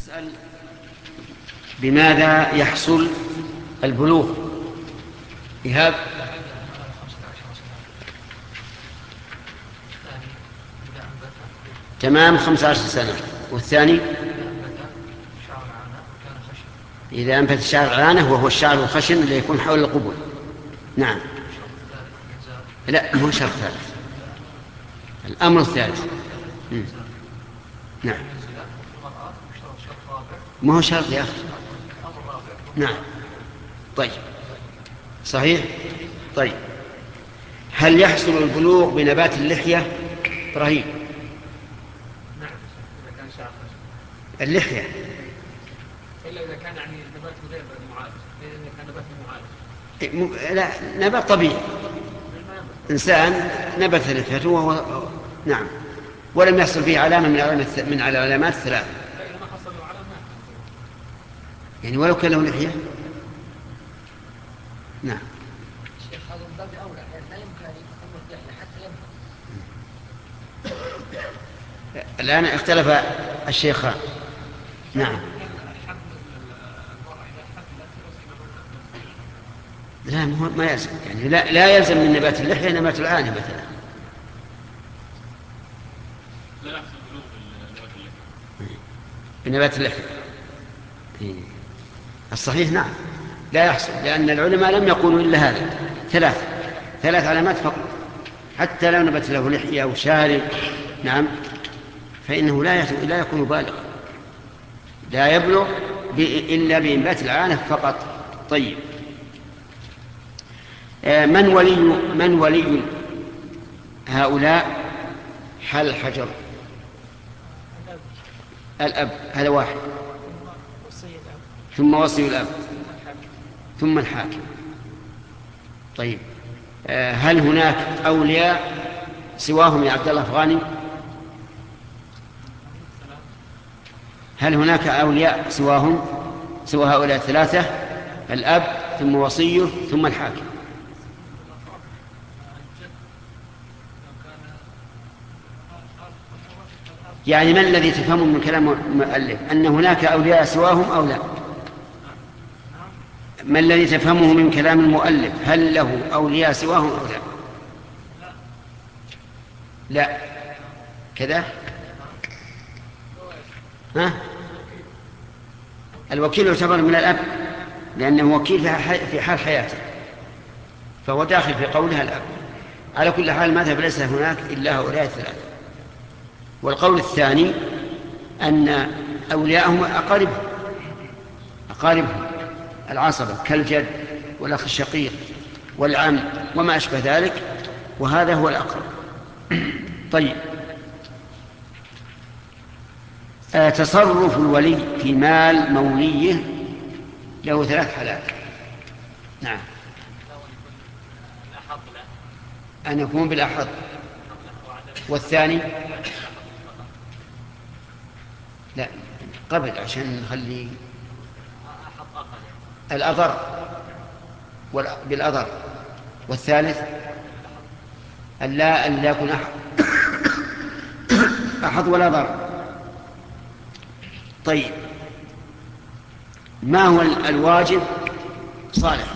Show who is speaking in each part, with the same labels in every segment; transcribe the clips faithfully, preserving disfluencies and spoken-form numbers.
Speaker 1: أسأل بماذا يحصل البلوغ؟ إيهاب. تمام خمسة عشر سنة. والثاني إذا أنبت شعر العانة وهو الشعر الخشن اللي يكون حول القبل. نعم. لا مو شرط ثالث، الأمر الثالث. م. نعم ما هو شرط يا أخي. نعم طيب صحيح. طيب هل يحصل البلوغ بنبات اللحية؟ إبراهيم.
Speaker 2: نعم إذا كان شعر
Speaker 1: اللحية
Speaker 2: إلا إذا كان يعني نبات غير معالج، إذا كان نبات معالج.
Speaker 1: لا نبات طبيعي، إنسان نبت لحيته وهو نعم ولم يحصل فيه علامة من علامات من العلامات الثلاث، يعني ولو كان له لحية. نعم.
Speaker 3: شيخ هذا من باب أولى، لا يمكن أن يتم اللحية حتى ينبت.
Speaker 1: الآن اختلف الشيخان. نعم. لا ما يلزم، يعني لا, لا يلزم من نبات اللحية نبات العانة مثلا.
Speaker 2: لا يحصل بلوغ
Speaker 1: بنبات اللحية. الصحيح نعم لا يحصل، لأن العلماء لم يقولوا إلا هذا ثلاث ثلاث علامات فقط، حتى لو نبت له لحية أو شارب نعم فإنه لا لا يكون بالغا، لا يبلغ إلا بإنبات العانة فقط. طيب من ولي من ولي هؤلاء حل الحجر؟ الأب، هذا واحد، ثم وصي الأب، ثم الحاكم. طيب هل هناك أولياء سواهم يا عبد الله أفغاني؟ هل هناك أولياء سواهم سوى هؤلاء الثلاثة؟ الأب ثم وصيه ثم الحاكم. يعني ما الذي تفهمه من كلام المؤلف؟ أن هناك أولياء سواهم أو لا؟ ما الذي تفهمه من كلام المؤلف؟ هل له أولياء سواهم أو لا؟ لا كذا. ها؟ الوكيل يعتبر من الأب لأنه وكيل في حال حياته، فهو داخل في قولها الأب. على كل حال المذهب ليس هناك إلا هؤلاء الثلاثة. والقول الثاني أن أولياءهم أقاربهم أقاربهم العصبة كالجد والأخ الشقيق والعم وما أشبه ذلك، وهذا هو الأقرب. طيب آه تصرف الولي في مال موليه له ثلاث حالات. نعم. أن يكون بالأحض. والثاني لا قبل عشان نخلي الأضر بالأضر. والثالث ألا أن لا يكون أحد أحد ولا ضر. طيب ما هو الواجب صالح؟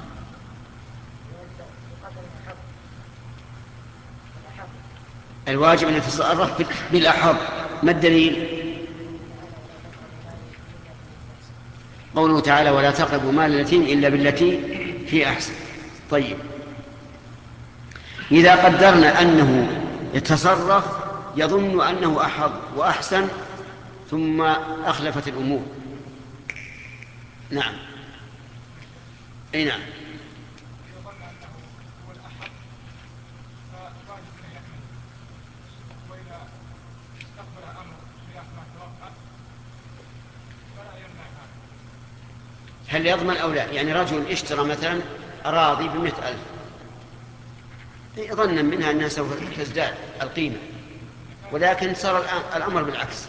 Speaker 1: الواجب أن يتصرف بالأحض. ما الدليل؟ قوله تعالى ولا تقربوا مال اليتيم إلا بالتي هي أحسن. طيب إذا قدرنا أنه يتصرف يظن أنه أحظ وأحسن ثم أخلفت الأمور. نعم أي نعم. هل يضمن أو لا؟ يعني رجل اشترى مثلا أراضي بمئة ألف ظنا منها أنها سوف تزداد القيمة، ولكن صار الآن الأمر بالعكس.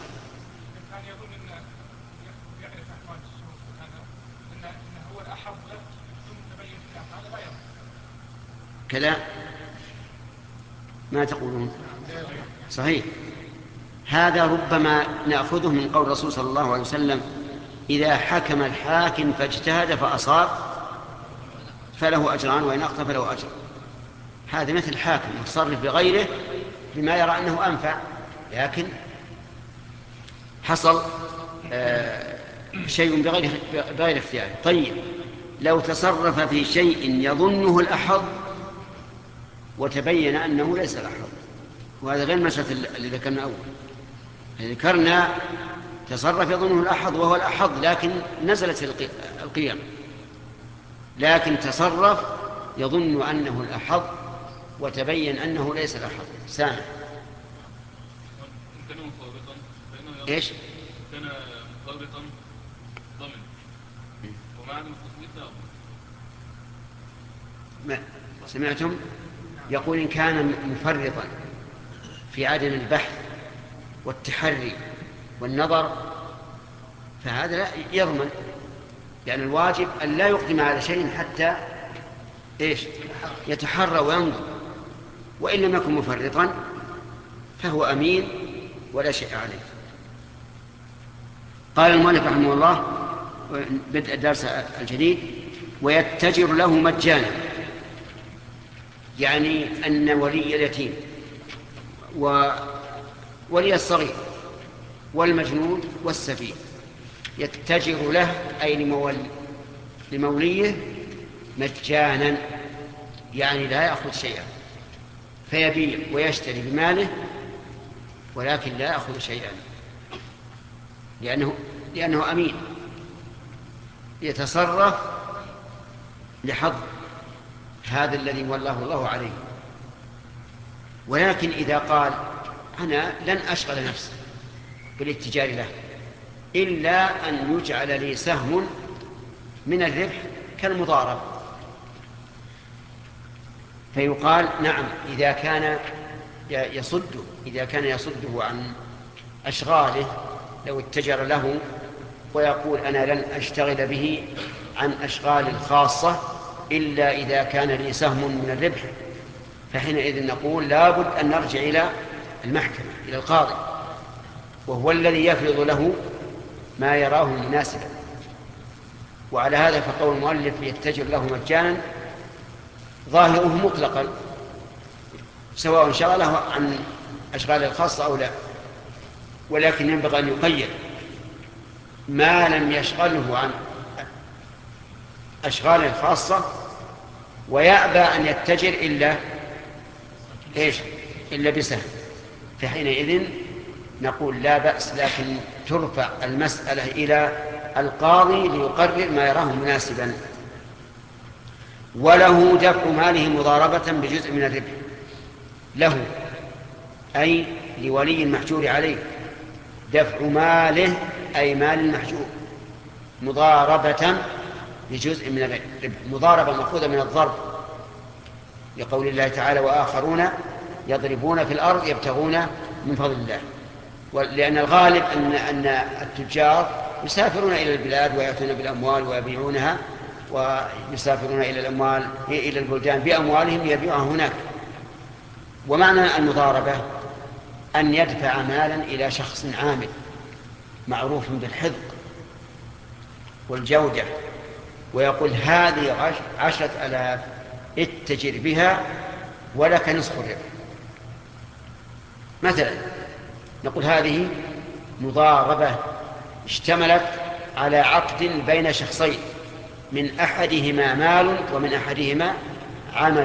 Speaker 1: كذا ما تقولون؟ صحيح هذا ربما نأخذه من قول الرسول صلى الله عليه وسلم: إذا حكم الحاكم فاجتهد فأصاب فله أجران وإن أخطأ فله أجر. هذا مثل الحاكم يتصرف بغيره بما يرى أنه أنفع، لكن حصل آه شيء بغير, بغير اختيار. طيب لو تصرف في شيء يظنه الأحظ وتبين أنه ليس الأحظ، وهذا غير مسألة اللي ذكرنا أول. ذكرنا تصرف يظنه الأحظ وهو الأحظ لكن نزلت القيم، لكن تصرف يظن أنه الأحظ وتبين أنه ليس الأحظ. سامع إيش؟
Speaker 4: كان مفرطا ضمن ومعنى التصويت
Speaker 1: ما سمعتم؟ يقول إن كان مفرطا في عدم البحث والتحري والنظر فهذا لا يضمن، لأن يعني الواجب أن لا يقدم على شيء حتى إيش؟ يتحرى وينظر، وإن لم يكن مفرطا فهو أمين ولا شيء عليه. قال المؤلف رحمه الله بدء الدرس الجديد: ويتجر له مجانا، يعني أن ولي اليتيم وولي الصغير والمجنون والسفيه يتجر له أي لمولي لموليه مجانا، يعني لا يأخذ شيئا، فيبيع ويشتري بماله ولكن لا يأخذ شيئا، لأنه, لأنه أمين يتصرف لحظ هذا الذي ولاه الله عليه. ولكن إذا قال: أنا لن أشغل نفسي بالاتجار له إلا أن يجعل لي سهم من الربح كالمضارب، فيقال: نعم، إذا كان يصده إذا كان يصده عن أشغاله لو اتجر له ويقول: أنا لن أشتغل به عن أشغال الخاصة إلا إذا كان لي سهم من الربح، فحينئذ نقول لابد أن نرجع إلى المحكمة، إلى القاضي، وهو الذي يفرض له ما يراه مناسبا. وعلى هذا فقول المؤلف يتجر له مجانا ظاهره مطلقا، سواء شغله عن أشغال الخاصة أو لا، ولكن ينبغي أن يقيد ما لم يشغله عن أشغال الخاصة ويأبى أن يتجر إلا إيش؟ إلا بسهم، فحينئذ نقول لا بأس، لكن ترفع المسألة إلى القاضي ليقرر ما يراه مناسبا. وله دفع ماله مضاربة بجزء من الربح، له أي لولي المحجور عليه دفع ماله أي مال المحجور مضاربة بجزء من الربح. مضاربة مأخوذة من الضرب، لقول الله تعالى: وآخرون يضربون في الأرض يبتغون من فضل الله. لأن الغالب أن أن التجار يسافرون إلى البلاد ويأتون بالأموال ويبيعونها، ويسافرون إلى الأموال إلى البلدان بأموالهم ليبيعها هناك. ومعنى المضاربة أن يدفع مالا إلى شخص عامل معروف بالحذق والجودة ويقول: هذه عشرة ألاف اتجر بها ولك نصف الربح مثلا. نقول هذه مضاربة اشتملت على عقد بين شخصين من أحدهما مال ومن أحدهما عمل،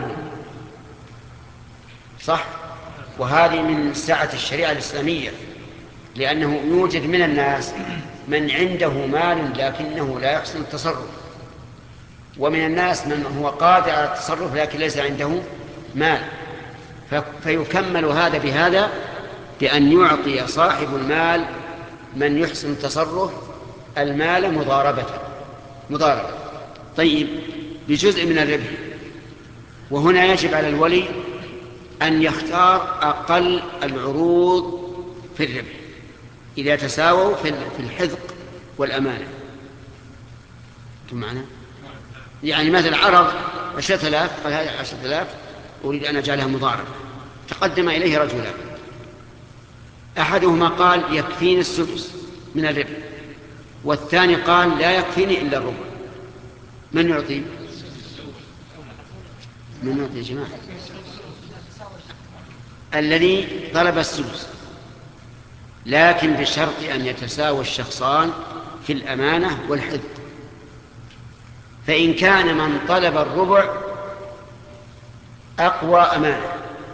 Speaker 1: صح؟ وهذه من سعة الشريعة الإسلامية، لأنه يوجد من الناس من عنده مال لكنه لا يحسن التصرف، ومن الناس من هو قادر على التصرف لكن ليس عنده مال، فيكمل هذا بهذا بأن يعطي صاحب المال من يحسن التصرف المال مضاربة مضاربة طيب بجزء من الربح. وهنا يجب على الولي أن يختار أقل العروض في الربح إذا تساووا في الحذق والأمانة. أنتم معنا؟ يعني مثلا عرض عشرة آلاف، قال هذه عشرة آلاف أريد أن أجعلها مضاربة، تقدم إليه رجلان، أحدهما قال يكفيني السدس من الربح، والثاني قال لا يكفيني إلا الربع. من يعطي؟ من يعطي يا جماعة؟ الذي طلب السدس، لكن بشرط أن يتساوى الشخصان في الأمانة والحفظ. فإن كان من طلب الربع أقوى أمانة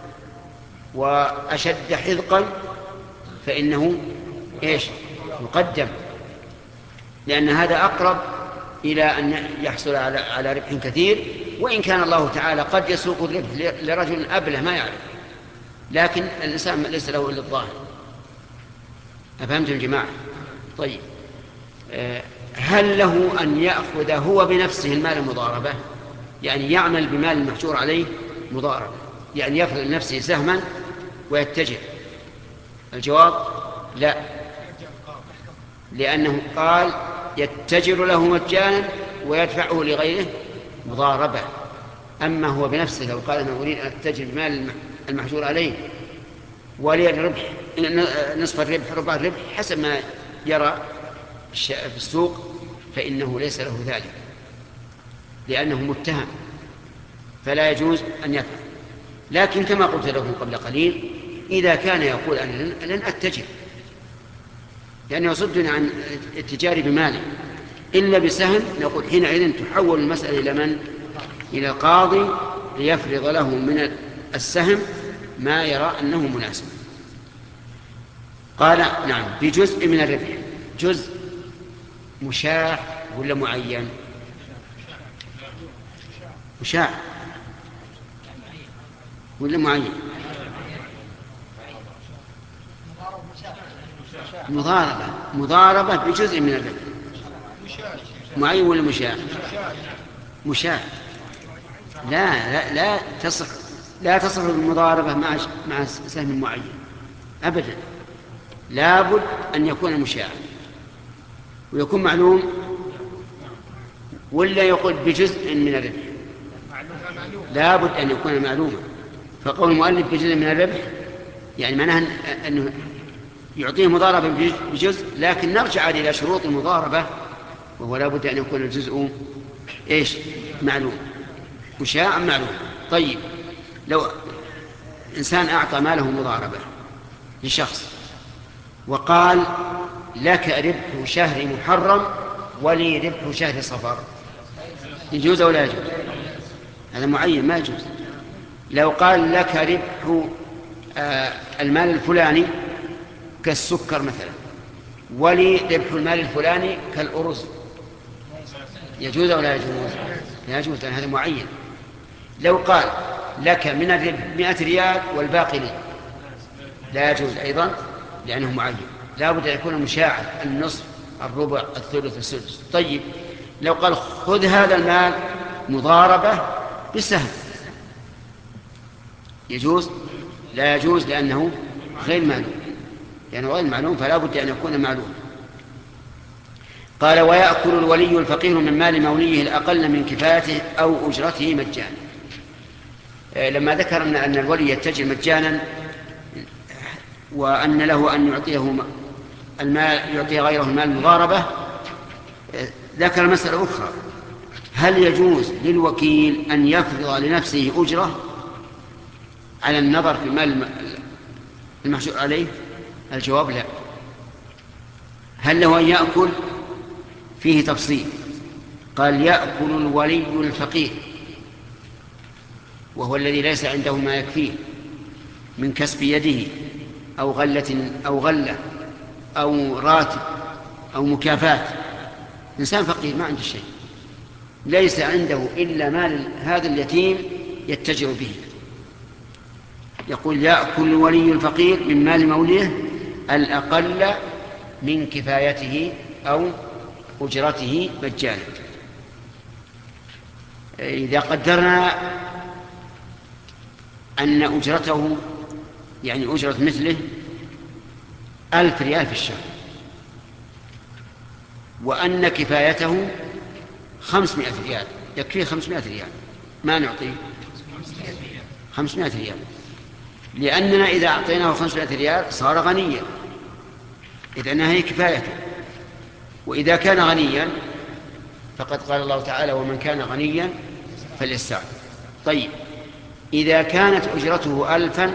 Speaker 1: وأشد حذقا فإنه إيش؟ يقدم، لأن هذا أقرب إلى أن يحصل على على ربح كثير، وإن كان الله تعالى قد يسوق الربح لرجل أبله ما يعرف، لكن الإنسان ليس له إلا الظاهر. أفهمتم يا جماعة؟ طيب، هل له أن يأخذ هو بنفسه المال المضاربة؟ يعني يعمل بمال المحجور عليه مضاربة، يعني يفرض لنفسه سهما ويتجه؟ الجواب لا، لأنه قال يتجر له مجانا ويدفعه لغيره مضاربة. أما هو بنفسه لو قال أنا أريد أن أتجر بمال المحجور عليه ولي الربح نصف الربح ربع الربح حسب ما يرى في السوق، فإنه ليس له ذلك، لأنه متهم فلا يجوز أن يفعل. لكن كما قلت لكم قبل قليل، إذا كان يقول أنا لن أتجر لأنه يصدني عن التجار بمالي إلا بسهم، نقول حينئذ تحول المسألة إلى من؟ إلى القاضي ليفرض له من السهم ما يرى أنه مناسب. قال نعم بجزء من الربح. جزء مشاع ولا معين؟ مشاع ولا معين؟ مضاربة. مضاربة بجزء من الربح. معين ولا مشاع؟ مشاع. لا لا لا تصح لا تصح المضاربة مع مع سهم معين أبدا، لابد أن يكون مشاع ويكون معلوم، ولا يقول بجزء من الربح؟ لابد أن يكون معلوما. فقول المؤلف بجزء من الربح يعني معناه أنه يعطيه مضاربة بجزء، لكن نرجع إلى شروط المضاربة، وهو لابد أن يكون الجزء إيش؟ معلوم، مشاع معلوم. طيب، لو إنسان أعطى ماله مضاربة لشخص وقال لك ربح شهر محرم ولي ربح شهر صفر، يجوز أو لا يجوز؟ هذا معين ما يجوز. لو قال لك ربح آه المال الفلاني كالسكر مثلا ولي ربح المال الفلاني كالأرز، يجوز أو لا يجوز؟ لا يجوز، لأن هذا معين. لو قال لك من الربح مئة ريال والباقي لي، لا يجوز أيضا لأنه معين، لا بد أن يكون مشاعر، النصف الربع الثلث السدس. طيب، لو قال خذ هذا المال مضاربة بسهم، يجوز؟ لا يجوز لأنه غير معلوم، لأنه غير معلوم فلا بد أن يكون معلوم. قال ويأكل الولي الفقير من مال موليه الأقل من كفايته أو أجرته مجانا. لما ذكرنا أن الولي يتجر مجانا وأن له أن يعطيه المال يعطيه غيره المال المضاربة، ذكر مسألة أخرى: هل يجوز للوكيل أن يفرض لنفسه أجرة على النظر في المال المحجور عليه؟ الجواب لا. هل له أن يأكل؟ فيه تفصيل. قال يأكل الولي الفقير، وهو الذي ليس عنده ما يكفيه من كسب يده أو غلة أو غلة أو راتب أو مكافاة. إنسان فقير ما عنده شيء، ليس عنده إلا مال هذا اليتيم يتجر به. يقول يأكل الولي الفقير من مال موليه الأقل من كفايته أو أجرته مجانا. إذا قدرنا أن أجرته يعني أجرة مثله ألف ريال في الشهر، وأن كفايته خمسمائة ريال، يكفيه خمسمائة ريال، ما نعطيه خمسمائة ريال، لأننا إذا أعطيناه خمسمائة ريال صار غنيا، إذ أنها هي كفايته. وإذا كان غنيا فقد قال الله تعالى ومن كان غنيا فليستعفف. طيب إذا كانت أجرته ألفا،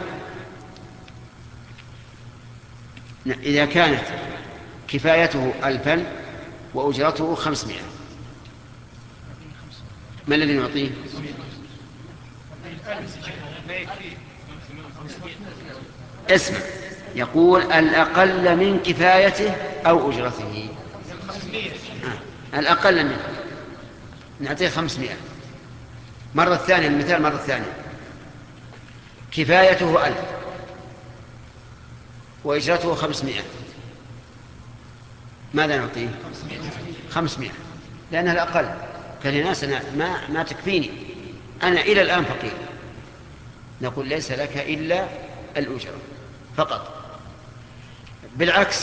Speaker 1: إذا كانت كفايته ألفا وأجرته خمسمائة، ما الذي نعطيه؟ اسمع، يقول الأقل من كفايته أو أجرته. آه. الأقل منه نعطيه خمسمائة. مرة ثانية، المثال مرة ثانية، كفايته ألف وإجرته خمسمائة، ماذا نعطيه؟ خمسمائة، لأنها الأقل. كالناس أنا ما, ما تكفيني، أنا إلى الآن فقير، نقول ليس لك إلا الأجرة فقط. بالعكس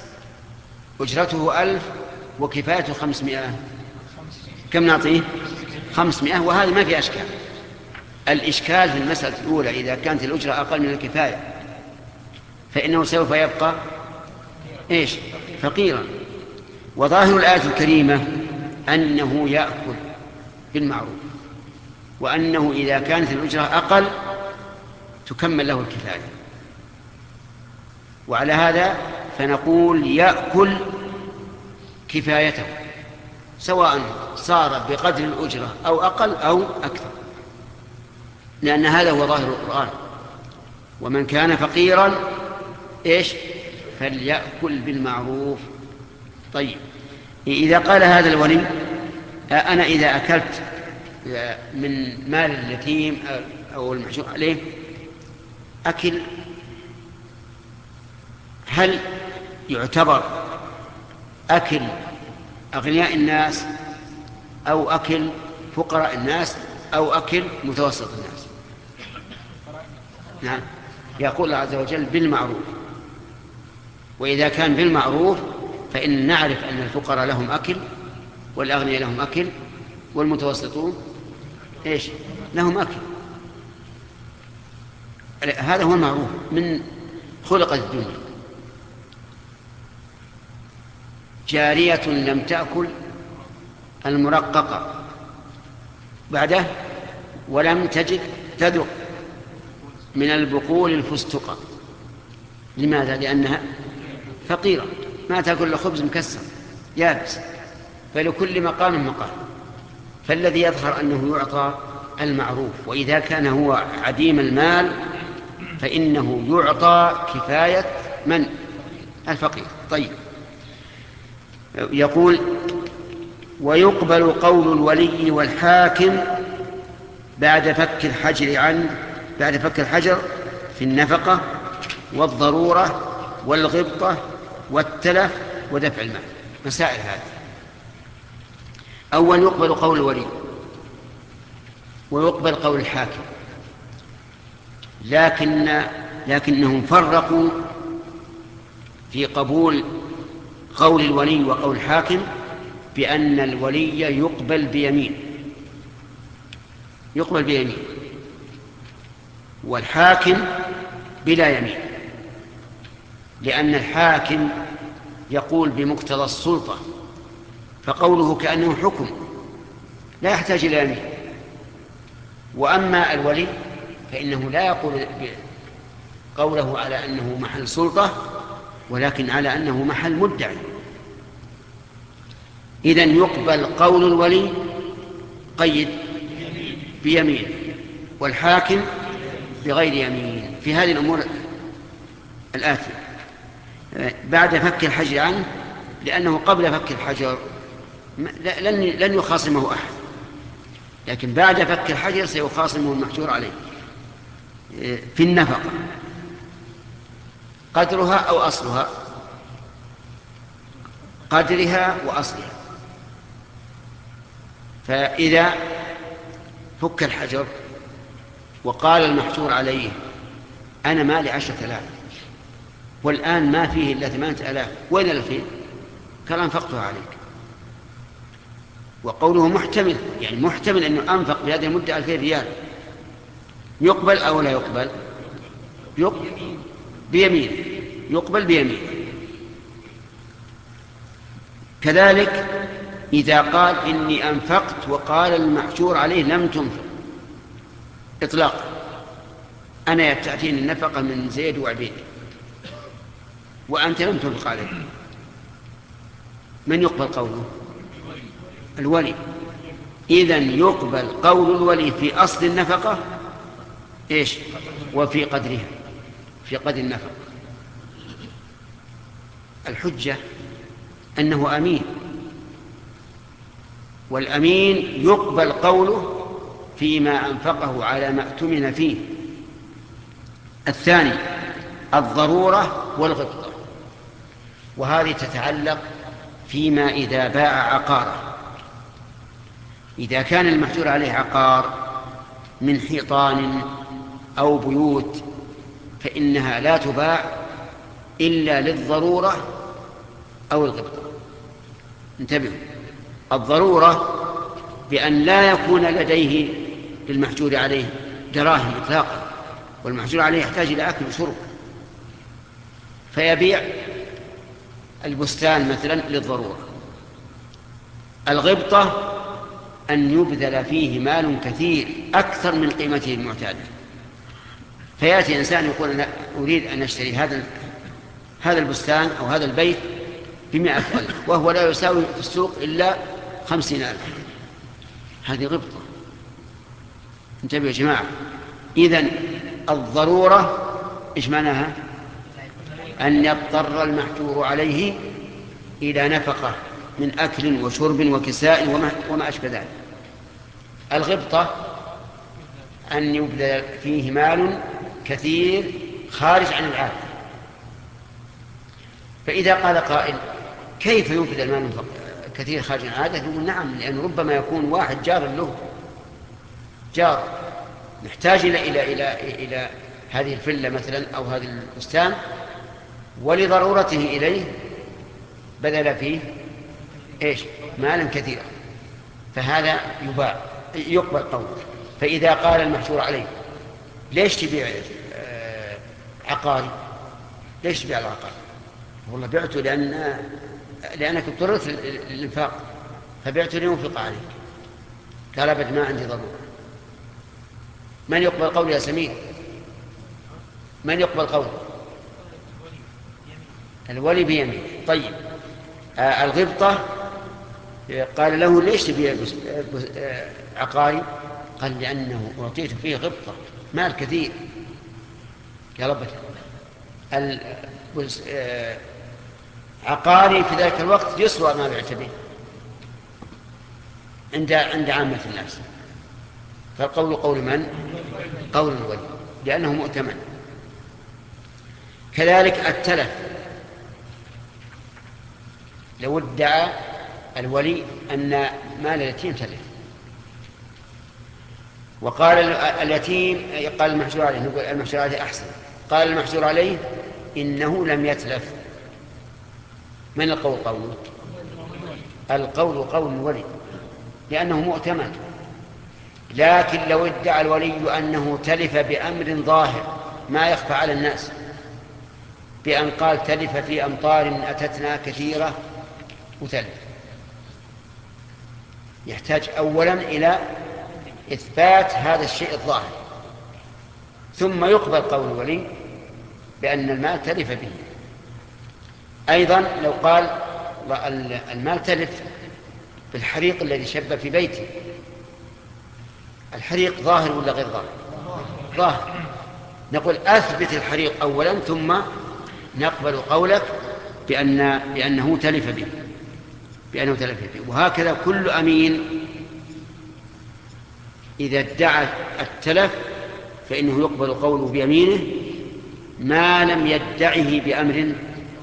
Speaker 1: أجرته ألف وكفايته خمسمائة، كم نعطيه؟ خمسمائة. وهذا ما في أشكال. الإشكال في المسألة الأولى إذا كانت الأجرة أقل من الكفاية فإنه سوف يبقى إيش؟ فقيرا. وظاهر الآية الكريمة أنه يأكل بالمعروف، وأنه إذا كانت الأجرة أقل تكمل له الكفاية. وعلى هذا فنقول يأكل كفايته، سواء صار بقدر الأجرة أو أقل أو أكثر، لأن هذا هو ظاهر القرآن. ومن كان فقيرا إيش؟ فليأكل بالمعروف. طيب إذا قال هذا الولي أنا إذا أكلت من مال اليتيم أو المحجور عليه أكل، هل يعتبر أكل أغنياء الناس أو أكل فقراء الناس أو أكل متوسط الناس؟ نعم، يقول الله عز وجل بالمعروف. وإذا كان بالمعروف فإن نعرف أن الفقراء لهم أكل والأغنياء لهم أكل والمتوسطون إيش؟ لهم أكل. هذا هو المعروف من خلق الدنيا. جارية لم تأكل المرققة بعده ولم تجد تذق من البقول الفستقة. لماذا؟ لأنها فقيرة، ما تأكل إلا خبز مكسر يابس، فلكل مقام مقام. فالذي يظهر أنه يعطى المعروف. وإذا كان هو عديم المال فإنه يعطى كفاية من؟ الفقير. طيب يقول ويقبل قول الولي والحاكم بعد فك الحجر عنه، بعد فك الحجر في النفقة والضرورة والغبطة والتلف ودفع المال. مسائل هذه. أول يقبل قول الولي ويقبل قول الحاكم، لكن لكنهم فرقوا في قبول قول الولي وقول الحاكم بأن الولي يقبل بيمين، يقبل بيمين، والحاكم بلا يمين، لأن الحاكم يقول بمقتضى السلطة، فقوله كأنه حكم لا يحتاج إلى يمين. وأما الولي فإنه لا يقول قوله على أنه محل سلطة، ولكن على أنه محل مدعي. إذن يقبل قول الولي قيد بيمين والحاكم بغير يمين في هذه الأمور الآتية. بعد فك الحجر عنه، لأنه قبل فك الحجر لن لن يخاصمه أحد، لكن بعد فك الحجر سيخاصمه المحجور عليه في النفقة قدرها أو أصلها، قدرها وأصلها. فإذا فك الحجر وقال المحجور عليه أنا مالي عشرة آلاف والآن ما فيه إلا ثمانية آلاف، وين الفين؟ قال أنفقتها عليك. وقوله محتمل، يعني محتمل أنه أنفق بهذه المدة ألفين ريال، يقبل أو لا يقبل؟ يقبل بيمين، يقبل بيمين. كذلك إذا قال إني أنفقت وقال المحشور عليه لم تنفق إطلاقا، أنا تأتيني النفقة من زيد وعبيد وأنت لم تنفق عليه، من يقبل قوله؟ الولي. إذن يقبل قول الولي في أصل النفقة إيش؟ وفي قدرها، في قدر النفقة. الحجة أنه أمين، والأمين يقبل قوله فيما أنفقه على ما اؤتمن فيه. الثاني الضرورة والغبطة، وهذه تتعلق فيما إذا باع عقاره. إذا كان المحجور عليه عقار من حيطان أو بيوت فإنها لا تباع إلا للضرورة أو الغبطة. انتبهوا، الضرورة بأن لا يكون لديه للمحجور عليه دراهم إطلاقا، والمحجور عليه يحتاج إلى أكل وشرب، فيبيع البستان مثلا للضرورة. الغبطة أن يبذل فيه مال كثير أكثر من قيمته المعتادة، فيأتي إنسان يقول أنا أريد أن أشتري هذا هذا البستان أو هذا البيت بمئة ألف، وهو لا يساوي في السوق إلا خمسين ألف. هذه غبطة. انتبهوا يا جماعة. إذن الضرورة إيش معناها؟ أن يضطر المحجور عليه إلى نفقة من أكل وشرب وكساء وما, وما أشبه ذلك. الغبطة أن يبذل فيه مال كثير خارج عن العادة. فإذا قال قائل كيف يبذل مال كثير خارج عن العادة؟ يقول نعم، لأن ربما يكون واحد جار له، جار محتاج إلى إلى إلى إلى هذه الفلة مثلا أو هذا البستان، ولضرورته إليه بذل فيه إيش؟ مالا كثيرا، فهذا يباع يقبل قوله. فإذا قال المحشور عليه ليش تبيع آه عقاري؟ ليش تبيع العقار؟ والله بعته لأن لأنك اضطررت للإنفاق فبعته لينفق عليك. قال أبد ما عندي ضرورة. من يقبل قوله يا سمير؟ من يقبل قوله؟ الولي بيمين. طيب آه الغبطة قال له ليش تبيع عقاري؟ قال لأنه أعطيت فيه غبطة مال كثير. يا رب عقاري في ذلك الوقت يسوى ما بعت به عند عند عامة الناس. فالقول قول من؟ قول الولي، لأنه مؤتمن. كذلك التلف، لو ادعى الولي أن مال اليتيم تلف وقال اليتيم، قال المحجور عليه، نقول المحجور عليه أحسن، قال المحجور عليه إنه لم يتلف. من القول قوله؟ القول قول الولي لأنه مؤتمن. لكن لو ادعى الولي أنه تلف بأمر ظاهر ما يخفى على الناس، بأن قال تلف في أمطار أتتنا كثيرة وتلف، يحتاج أولا إلى إثبات هذا الشيء الظاهر، ثم يقبل قول الولي بأن المال تلف به. أيضا لو قال المال تلف بالحريق الذي شب في بيتي، الحريق ظاهر ولا غير ظاهر؟ ظاهر. نقول أثبت الحريق أولا ثم نقبل قولك بأن بأنه تلف به بأنه تلف به. وهكذا كل أمين إذا ادعى التلف فإنه يقبل قوله بيمينه ما لم يدعه بأمر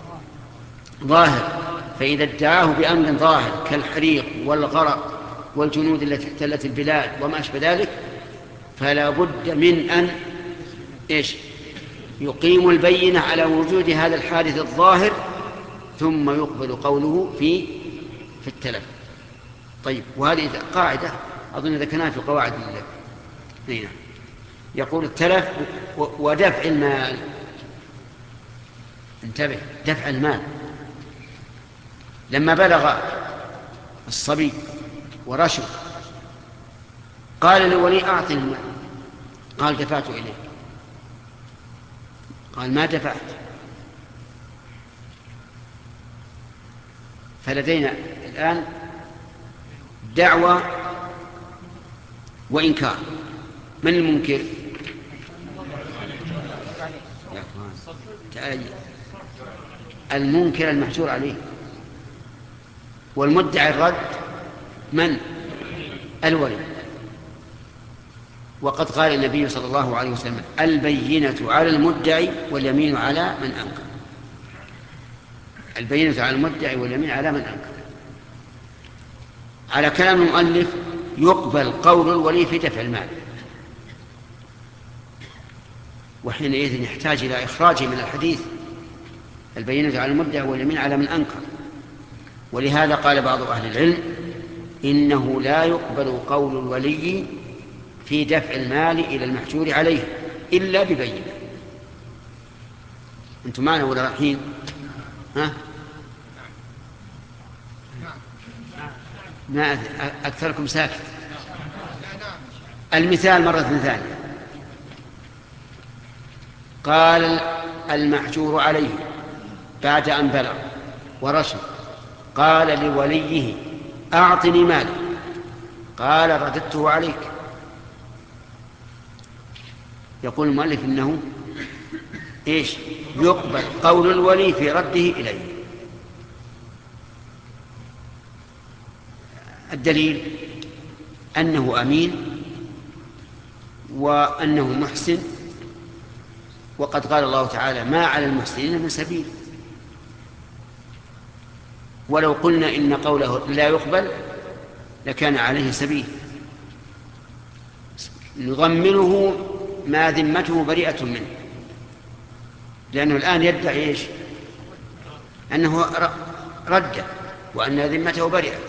Speaker 1: ظاهر. فإذا ادعاه بأمر ظاهر كالحريق والغرق والجنود التي احتلت البلاد وما أشبه ذلك فلا بد من أن إيش؟ يقيم البينة على وجود هذا الحادث الظاهر ثم يقبل قوله في في التلف. طيب، وهذه قاعدة أظن ذكرناها في قواعد هنا. يقول التلف ودفع المال. انتبه، دفع المال لما بلغ الصبي ورشد قال لولي أعطني المال، قال دفعت إليه، قال ما دفعت. فلدينا الآن دعوة وإنكار، من المنكر؟ المنكر المحجور عليه، والمدعي الرد من؟ الولي. وقد قال النبي صلى الله عليه وسلم البينة على المدعي واليمين على من أنكر. البينة على المدعي واليمين على من أنكر. على كلام المؤلف يقبل قول الولي في دفع المال، وحينئذ يحتاج إلى إخراجه من الحديث البينة على المدعي واليمين على من أنكر. ولهذا قال بعض أهل العلم إنه لا يقبل قول الولي في دفع المال إلى المحجور عليه إلا ببينة. أنتم معنا ولا رايحين؟ ها؟ ما أكثركم ساكت. المثال مرة ثانية، قال المحجور عليه بعد أن بلغ ورشد قال لوليه أعطني مالي، قال رددته عليك. يقول المؤلف إنه إيش؟ يقبل قول الولي في رده إليه. الدليل أنه أمين وأنه محسن، وقد قال الله تعالى ما على المحسنين من سبيل. ولو قلنا إن قوله لا يقبل لكان عليه سبيل، نضمنه ما ذمته بريئة منه، لأنه الآن يدعي إيش؟ أنه رد وأن ذمته بريئة.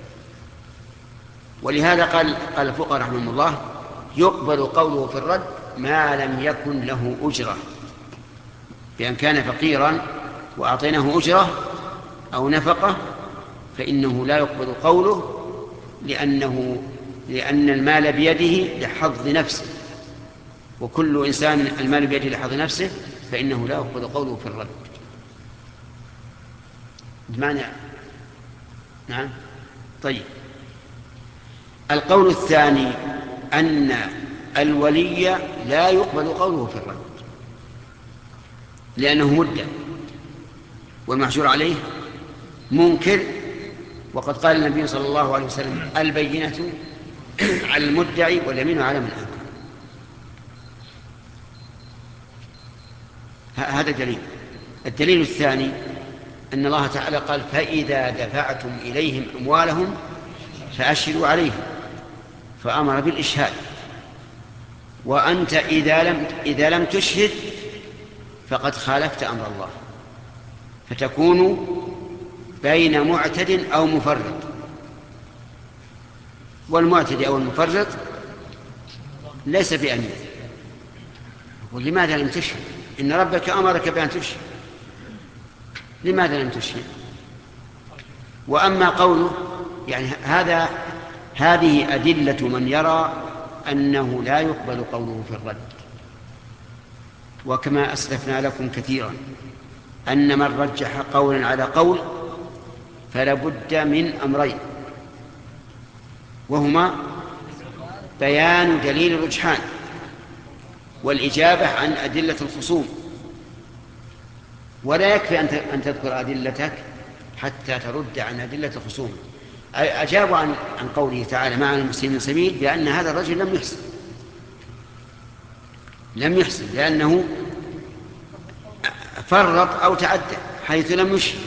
Speaker 1: ولهذا قال قال الفقهاء رحمهم الله يقبل قوله في الرد ما لم يكن له أجرة، بأن كان فقيرا وأعطيناه أجرة أو نفقة فإنه لا يقبل قوله، لأنه لأن المال بيده لحظ نفسه، وكل إنسان المال بيده لحظ نفسه فإنه لا يقبل قوله في الرد. بمعنى نعم. طيب، القول الثاني أن الولي لا يقبل قوله في الرد لأنه مدعي والمحجور عليه منكر، وقد قال النبي صلى الله عليه وسلم البينة على المدعي واليمين على من أنكر. هذا دليل. الدليل الثاني أن الله تعالى قال فإذا دفعتم إليهم أموالهم فأشهدوا عليهم، فأمر بالإشهاد. وأنت إذا لم, إذا لم تشهد فقد خالفت أمر الله، فتكون بين معتد أو مفرط، والمعتد أو المفرط ليس بأمين. ولماذا لم تشهد؟ إن ربك أمرك بأن تشهد، لماذا لم تشهد؟ وأما قوله يعني هذا هذه أدلة من يرى أنه لا يقبل قوله في الرد. وكما أسلفنا لكم كثيرا أن من رجح قولا على قول فلا بد من أمرين، وهما بيان دليل الرجحان والإجابة عن أدلة الخصوم. ولا يكفي أن تذكر أدلتك حتى ترد عن أدلة الخصوم. أجابوا عن عن قوله تعالى ما على المسلمين من سبيل بأن هذا الرجل لم يحسن لم يحسن لأنه فرط أو تعدى حيث لم يشهد.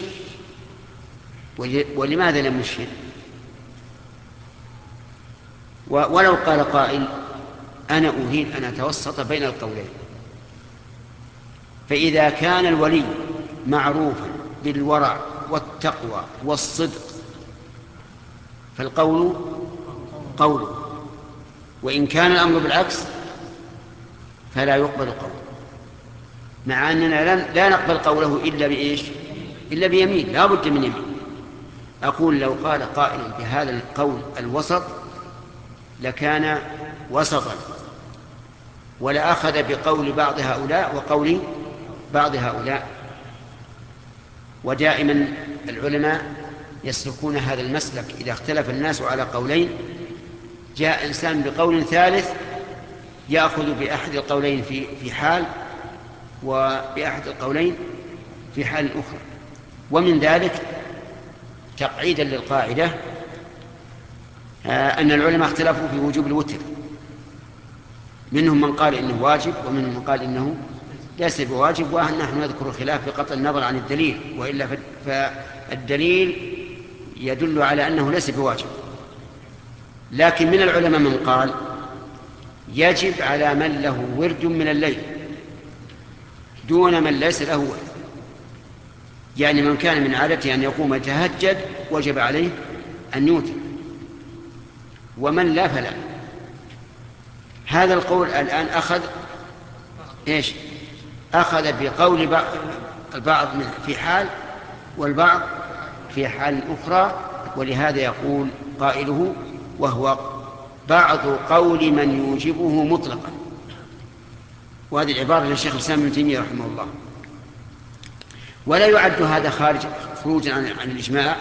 Speaker 1: ولماذا لم يشهد؟ ولو قال قائل أنا أريد أن أتوسط بين القولين، فإذا كان الولي معروفا بالورع والتقوى والصدق فالقول قوله، وإن كان الأمر بالعكس فلا يقبل قوله، مع أننا لا نقبل قوله إلا بإيش؟ إلا بيمين، لا بد من يمين. أقول لو قال قائل بهذا القول الوسط لكان وسطا، ولا أخذ بقول بعض هؤلاء وقول بعض هؤلاء. ودائما العلماء يسلكون هذا المسلك، إذا اختلف الناس على قولين جاء إنسان بقول ثالث يأخذ بأحد القولين في في حال، وبأحد القولين في حال أخرى. ومن ذلك تقعيدا للقاعدة أن العلماء اختلفوا في وجوب الوتر، منهم من قال إنه واجب ومنهم من قال إنه ليس بواجب، ونحن نذكر الخلاف بقطع النظر عن الدليل، وإلا فالدليل يدل على أنه ليس بواجب. لكن من العلماء من قال يجب على من له ورد من الليل دون من ليس له ورد، يعني من كان من عادته أن يقوم يتهجد وجب عليه أن يوتر، ومن لا فلا. هذا القول الآن أخذ إيش؟ أخذ بقول البعض في حال والبعض في حال أخرى، ولهذا يقول قائله وهو بعض قول من يوجبه مطلقا. وهذه العبارة للشيخ الإسلام ابن تيمية رحمه الله. ولا يعد هذا خارج خروجا عن, عن الإجماع،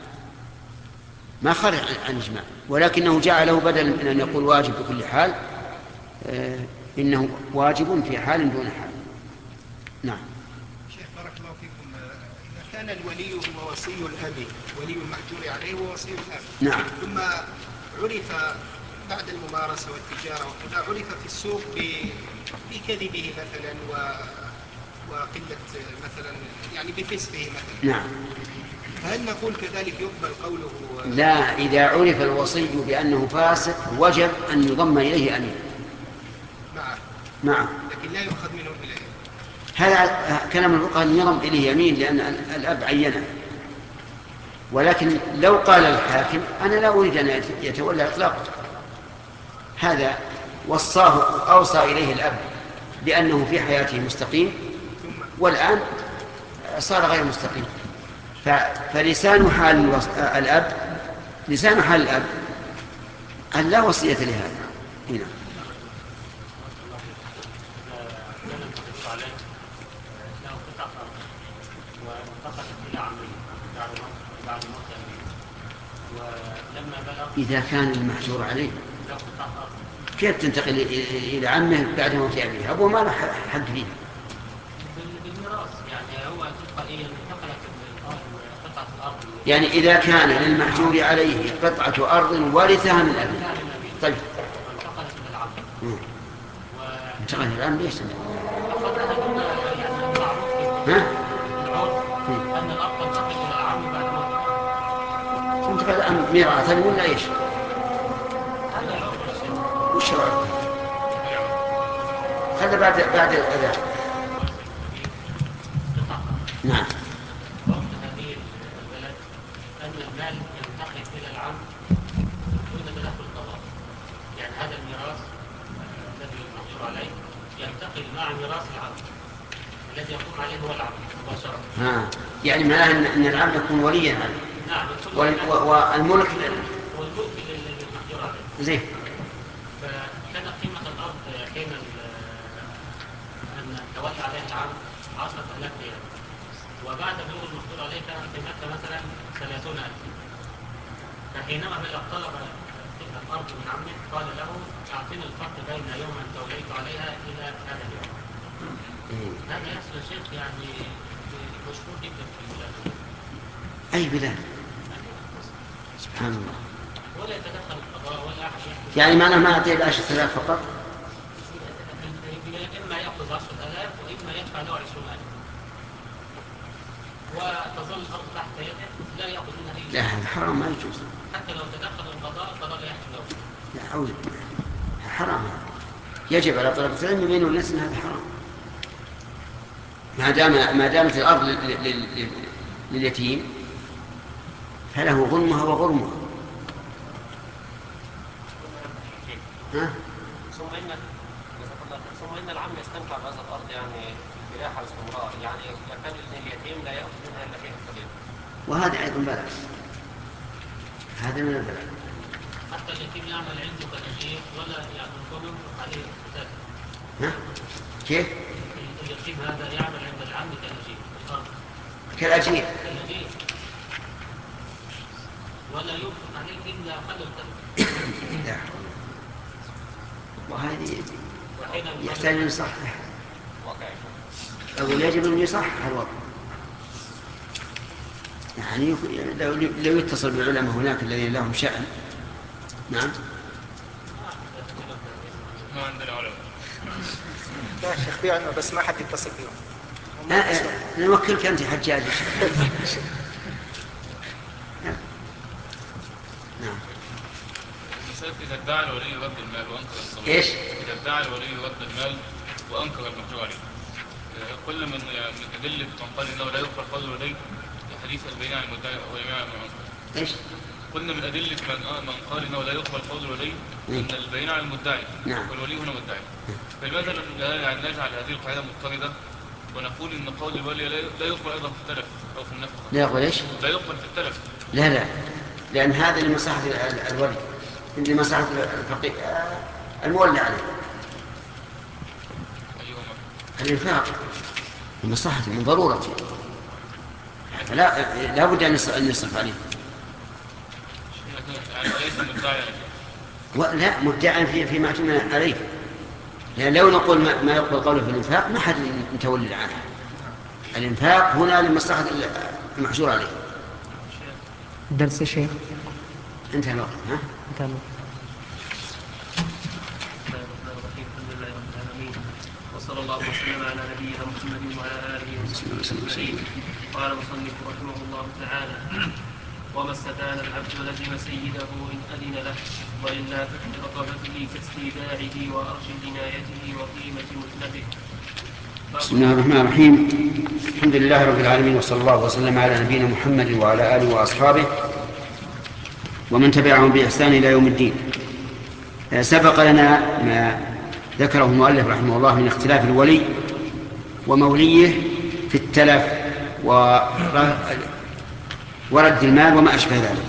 Speaker 1: ما خرج عن, عن الإجماع، ولكنه جعله بدلا من أن يقول واجب بكل حال آه إنه واجب في حال دون حال. نعم.
Speaker 5: شيخ بارك الله فيكم، إذا كان الولي هو وصي الأب، ولي المحجور عليه هو وصي الأب،
Speaker 1: نعم،
Speaker 5: ثم عرف بعد الممارسة والتجارة وكذا عرف في السوق بكذبه مثلا و... وقلة مثلا يعني بفسقه مثلا،
Speaker 1: نعم،
Speaker 5: هل نقول كذلك يقبل قوله؟
Speaker 1: لا، إذا عرف الوصي بأنه فاسق وجب أن يضم إليه أمين
Speaker 5: معه
Speaker 1: معه،
Speaker 5: لكن لا يؤخذ منه إليه.
Speaker 1: هذا كلام الفقهاء أن يضم إليه يمين لأن الأب عينه. ولكن لو قال الحاكم أنا لا أريد أن يتولى إطلاقه، هذا وصاه أوصى إليه الأب بأنه في حياته مستقيم والآن صار غير مستقيم، فلسان حال الأب لسان حال الأب أن لا وصية لهذا. هنا إذا كان المحجور عليه كيف تنتقل إلى عمه بعد موت أبيه؟ أبوه ما له حق فيه.
Speaker 2: بالميراث يعني هو تبقى إيه انتقلت قطعة الأرض.
Speaker 1: يعني إذا كان للمحجور عليه قطعة أرض ورثها من أبيه. طيب.
Speaker 2: انتقلت إلى العم.
Speaker 1: انتقلت إلى العم ليش؟
Speaker 2: أخذها كنا يعني معروف.
Speaker 1: ها؟
Speaker 2: العرف أن الأرض تنتقل إلى العم بعد موت.
Speaker 1: انتقل إلى العم ميراثا ولا إيش؟
Speaker 2: هذا العرف.
Speaker 1: وش العرف؟ هذا بعد بعد الأذان. نعم.
Speaker 2: وقت هذه البلد أن المال ينتقل إلى العم دون تدخل القضاء، يعني هذا الميراث الذي المحجور عليه ينتقل مع ميراث العم الذي يقوم عليه هو العم مباشرة.
Speaker 1: ها، يعني معناه أن العم يكون وليا عليه.
Speaker 2: نعم.
Speaker 1: والملك والملك
Speaker 2: للمحجور عليه.
Speaker 1: زين.
Speaker 2: فكان قيمة الأرض حين أن تولى عليها العم عشرة آلاف ريال، وبعد بلوغ المحجور عليه كانت قيمتها مثلا ثلاثون ألف. فحينما بلغ طلب تلك الأرض من عمه قال له أعطني الفرق بين يوم أن توليت عليها إلى هذا اليوم. هذا يحصل شيخ يعني مشهور جدا في البلاد.
Speaker 1: أي بلاد؟ سبحان الله.
Speaker 2: ولا يتدخل القضاء ولا أحد يحدث.
Speaker 1: يعني معناه ما أعطيه العشرة آلاف فقط؟
Speaker 2: إما يأخذ عشرة آلاف وإما يدفع له عشرون ألف، وتظل الأرض تحت يده لا يأخذ منها أي شيء.
Speaker 1: لا، هذا حرام ما يجوز.
Speaker 2: حتى لو تدخل القضاء القضاء لا يحكم له.
Speaker 1: لا أعوذ بالله، حرام. يجب على طلبة العلم يبينوا الناس أن هذا حرام. ما دام ما دامت الأرض لليتيم فله غنمها وغرمها. ها؟
Speaker 6: ثم ان ثم ان العم يستنفع بهذا الارض يعني براحه واستمرار، يعني يكاد اليتيم لا ياخذ منها الا شيء قليل.
Speaker 1: وهذا ايضا بلاش. هذا من البلاء.
Speaker 2: حتى اليتيم يعمل عنده كالأجير ولا يعمل قوم عليه أساسا.
Speaker 1: ها؟ كيف؟
Speaker 2: اليتيم هذا يعمل عند العم كالأجير الأرض.
Speaker 1: كالأجير.
Speaker 2: كالأجير. ولا ينفق عليه إلا قدر التنفق.
Speaker 1: لا. وهذه يحتاج أن يصحح. أو يجب أن يصحح الوضع. يعني لو لو يتصل بالعلماء هناك الذين لهم شأن. نعم.
Speaker 4: ما عندنا علماء.
Speaker 5: لا شيخ في علماء بس ما حد يتصل بهم.
Speaker 1: نوكلك أنت حجاج. نعم.
Speaker 4: إذا ادعى الولي رد المال وأنكر الصلاة.
Speaker 1: إيش؟
Speaker 4: إذا ادعى الولي رد المال وأنكر المحجور عليه. كل من من أدلة من قال إنه لا يقبل قول الولي حديث البينة عن المدعي واليمين عن المنكر.
Speaker 1: إيش؟
Speaker 4: قلنا من أدلة من من قال إنه لا يقبل قول الولي أن البينة عن المدعي.
Speaker 1: نعم.
Speaker 4: والولي هنا مدعي. فلماذا يعني نجعل هذه القاعدة مضطردة ونقول إن قول الولي لا يقبل أيضا في التلف أو في النفقة؟
Speaker 1: لا يقبل إيش؟
Speaker 4: لا يقبل في التلف.
Speaker 1: لا لا. لأن هذا لمصلحة الولي. لمصلحة الفقيه المولى عليه.
Speaker 4: أيهما؟
Speaker 1: الإنفاق لمصلحة من ضرورة. لا لا بد أن يصرف عليه.
Speaker 4: يعني ليس مدعي
Speaker 1: لا مدعي في فيما اعتمد عليه. لأن لو نقول ما, ما يقبل قوله في الإنفاق ما حد متولي عنه. الإنفاق هنا لمصلحة المحجور عليه.
Speaker 7: درس شيء.
Speaker 1: انتهى الوقت. ها؟
Speaker 7: انتهى الوقت.
Speaker 6: وصلى الله وسلم على نبينا محمد وعلى اله وصحبه اجمعين. قال المصنف رحمه الله تعالى: وما استدان العبد لزم سيده ان اذن له والا ففي رقبته كاستيداعه وارش جنايته وقيمه متلفه.
Speaker 1: بسم الله الرحمن الرحيم. الحمد لله رب العالمين وصلى الله وسلم على نبينا محمد وعلى اله واصحابه ومن تبعهم باحسان الى يوم الدين. سبق لنا ما ذكره المؤلف رحمه الله من اختلاف الولي وموليه في التلف ورد المال وما أشبه ذلك.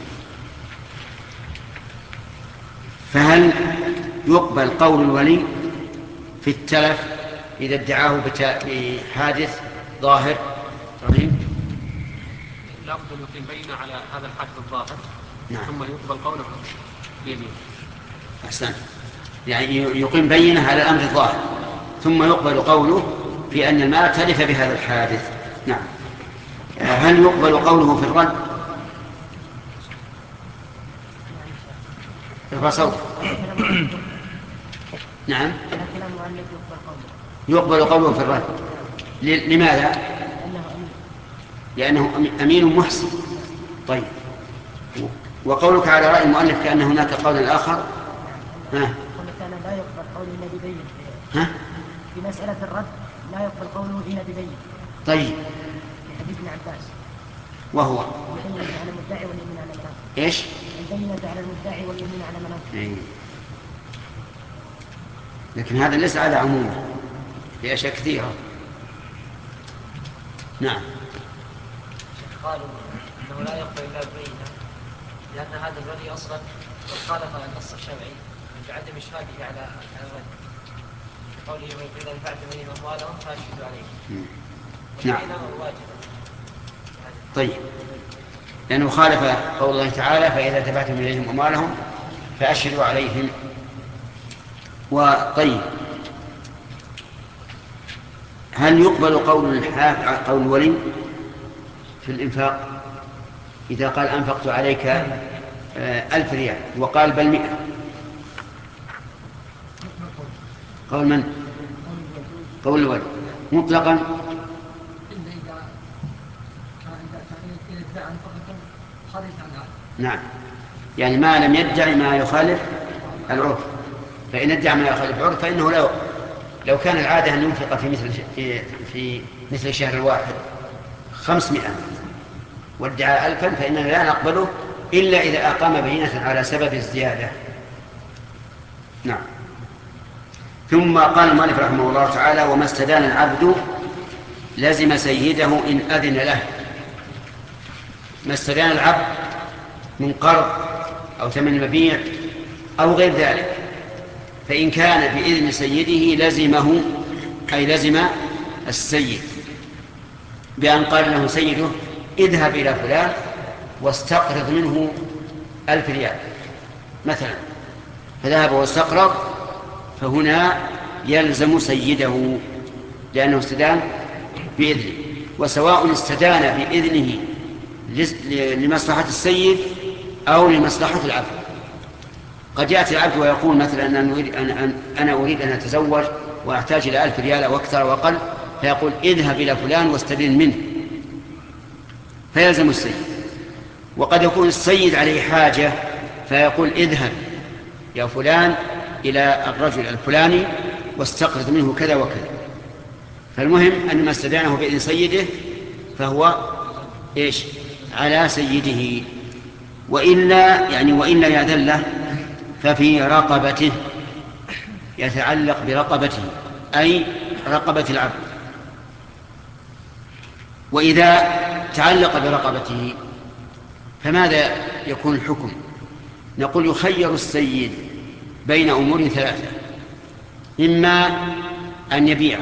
Speaker 1: فهل يقبل قول الولي في التلف إذا ادعاه بحادث ظاهر؟ رحيم
Speaker 6: لابد أن يقيم بينة على هذا الحادث الظاهر.
Speaker 1: نعم.
Speaker 6: ثم يقبل قوله بيمين.
Speaker 1: أحسن. يعني يقيم بينة على الأمر الظاهر ثم يقبل قوله في أن المال تلف بهذا الحادث. نعم. هل يقبل قوله في الرد؟ ارفع صوتك. نعم. يقبل قوله في الرد. لماذا؟ لأنه أمين محسن. طيب. وقولك على رأي المؤلف كأن هناك قول آخر. ها.
Speaker 3: لا يقبل قوله إلا ببين.
Speaker 1: ها؟
Speaker 3: في مسألة الرد لا يقبل قوله إلا ببين.
Speaker 1: طيب.
Speaker 3: في حديث ابن عباس.
Speaker 1: وهو.
Speaker 3: البينة على المدعي واليمين على المنافق.
Speaker 1: إيش؟
Speaker 3: البينة على المدعي واليمين على المنافق.
Speaker 1: إيه. لكن هذا ليس على عمومه في أشياء كثيرة. نعم.
Speaker 8: قالوا انه لا يقبل الا ببينه لان هذا الولي اصلا خالف النص الشرعي بعدم اشهاده على على الولي. قوله واذا دفعتم اليهم اموالهم فاشهدوا عليه.
Speaker 1: نعم.
Speaker 8: واجب.
Speaker 1: طيب. لأنه خالف قول الله تعالى: فإذا دفعتم إليهم أموالهم فأشهدوا عليهم. وطيب، هل يقبل قول الحاك قول الولي في الإنفاق إذا قال أنفقت عليك ألف ريال وقال بل مئة؟ قول من؟ قول الولي مطلقا. نعم، يعني ما لم يدعي ما يخالف العرف. فإن ادعى ما يخالف العرف فإنه لا يقبل. لو كان العادة أن ينفق في مثل في, في مثل الشهر الواحد خمسمائة وادعى ألفا فإننا لا نقبله إلا إذا أقام بينة على سبب الزيادة. نعم. ثم قال المؤلف رحمه الله تعالى: وما استدان العبد لزم سيده إن أذن له. ما استدان العبد من قرض أو ثمن مبيع أو غير ذلك، فإن كان بإذن سيده لزمه، أي لزم السيد بأن قال له سيده اذهب إلى فلان واستقرض منه ألف ريال مثلا، فذهب واستقرض، فهنا يلزم سيده لأنه استدان بإذنه. وسواء استدان بإذنه لمصلحة السيد أو لمصلحة العبد. قد يأتي العبد ويقول مثلا أنا أريد أن, أنا أريد أن أتزوج وأحتاج إلى ألف ريال أو أكثر وأقل، فيقول اذهب إلى فلان واستدين منه، فيلزم السيد. وقد يكون السيد عليه حاجة فيقول اذهب يا فلان إلى الرجل الفلاني واستقرض منه كذا وكذا. فالمهم أن ما استدانه بإذن سيده فهو إيش؟ على سيده. وإلا يعني وإلا يأذن له ففي رقبته، يتعلق برقبته أي رقبة العبد. وإذا تعلق برقبته فماذا يكون الحكم؟ نقول يخير السيد بين أمور ثلاثة: إما أن يبيعه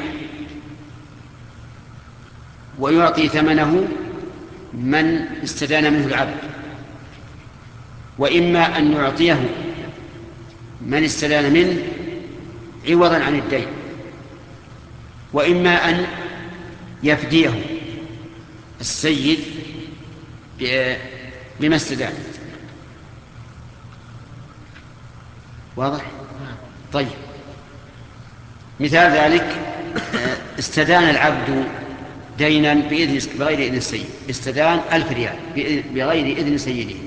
Speaker 1: ويعطي ثمنه من استدان منه العبد، وإما أن يعطيه من استدان منه عوضا عن الدين، وإما أن يفديه السيد بما استدان. واضح؟ طيب، مثال ذلك استدان العبد دينا بإذن بغير إذن السيد، استدان ألف ريال بغير إذن سيده،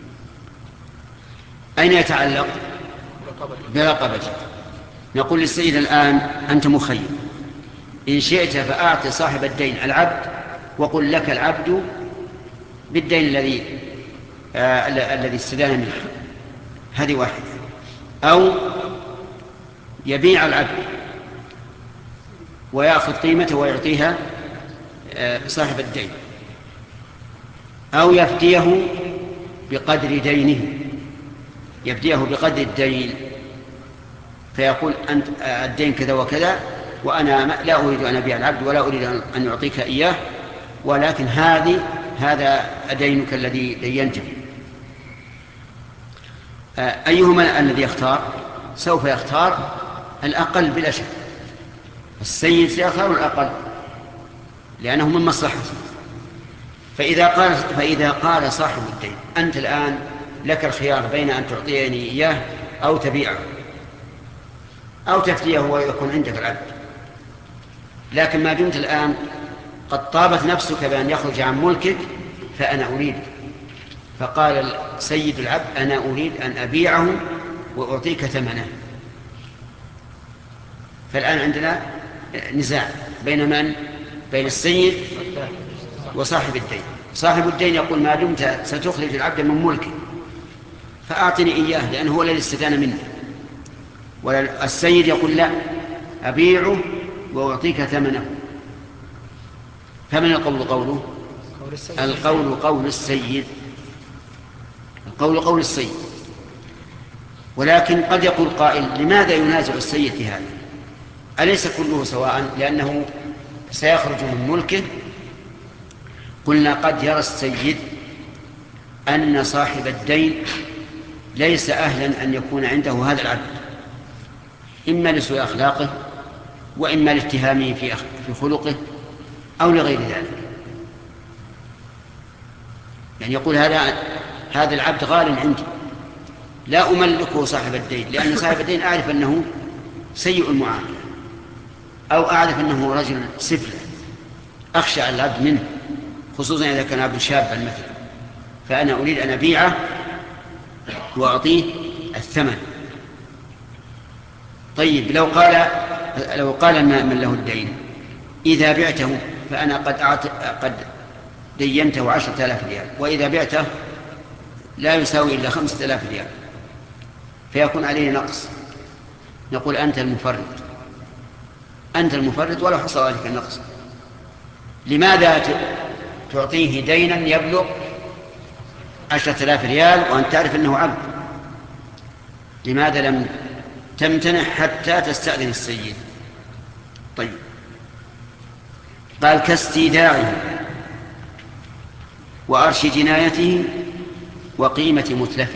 Speaker 1: أين يتعلق؟ برقبته. نقول للسيد الآن أنت مخير، إن شئت فأعطي صاحب الدين العبد وقل لك العبد بالدين الذي آه الذي استدان منه، هذه واحدة. أو يبيع العبد ويأخذ قيمته ويعطيها آه صاحب الدين، أو يفديه بقدر دينه، يفديه بقدر الدين، فيقول أنت الدين كذا وكذا وأنا لا أريد أن أبيع العبد ولا أريد أن يعطيك إياه، ولكن هذه هذا دينك الذي دينت به. أيهما الذي يختار؟ سوف يختار الأقل بلا شك، السيد سيختار الأقل لأنه من مصلحته. فإذا قال, فإذا قال صاحب الدين أنت الآن لك الخيار بين أن تعطيني إياه أو تبيعه أو تفديه ويكون عندك العبد، لكن ما دمت الآن قد طابت نفسك بأن يخرج عن ملكك فأنا أريد، فقال سيد العبد أنا أريد أن أبيعه وأعطيك ثمنه. فالآن عندنا نزاع بين من؟ بين السيد وصاحب الدين. صاحب الدين يقول ما دمت ستخرج العبد من ملكه فأعطني إياه لأنه هو الذي استدان منه، والسيد يقول لا، أبيعه وأعطيك ثمنه. فمن القول قوله؟ القول قول السيد، القول قول السيد. ولكن قد يقول قائل لماذا ينازع السيد في هذا؟ أليس كله سواء؟ لأنه سيخرج من ملكه. قلنا قد يرى السيد أن صاحب الدين ليس أهلا أن يكون عنده هذا العبد، إما لسوء أخلاقه وإما لاتهامه في خلقه أو لغير ذلك. يعني يقول هذا هذا العبد غال عندي لا أملكه صاحب الدين، لأن صاحب الدين أعرف أنه سيء المعاملة أو أعرف أنه رجل سفل، أخشى العبد منه، خصوصا إذا كان عبد شابا مثلا، فأنا أريد أن أبيعه وأعطيه الثمن. طيب لو قال لو قال من له الدين إذا بعته فأنا قد أعط... قد دينته عشرة آلاف ريال، وإذا بعته لا يساوي إلا خمسة آلاف ريال، فيكون عليه نقص. نقول أنت المفرد، أنت المفرد ولو حصل ذلك النقص. لماذا تعطيه دينا يبلغ عشرة آلاف ريال وأن تعرف أنه عبد. لماذا لم تمتنع حتى تستأذن السيد؟ طيب، قال كاستيداعه وأرش جنايته وقيمة متلفه.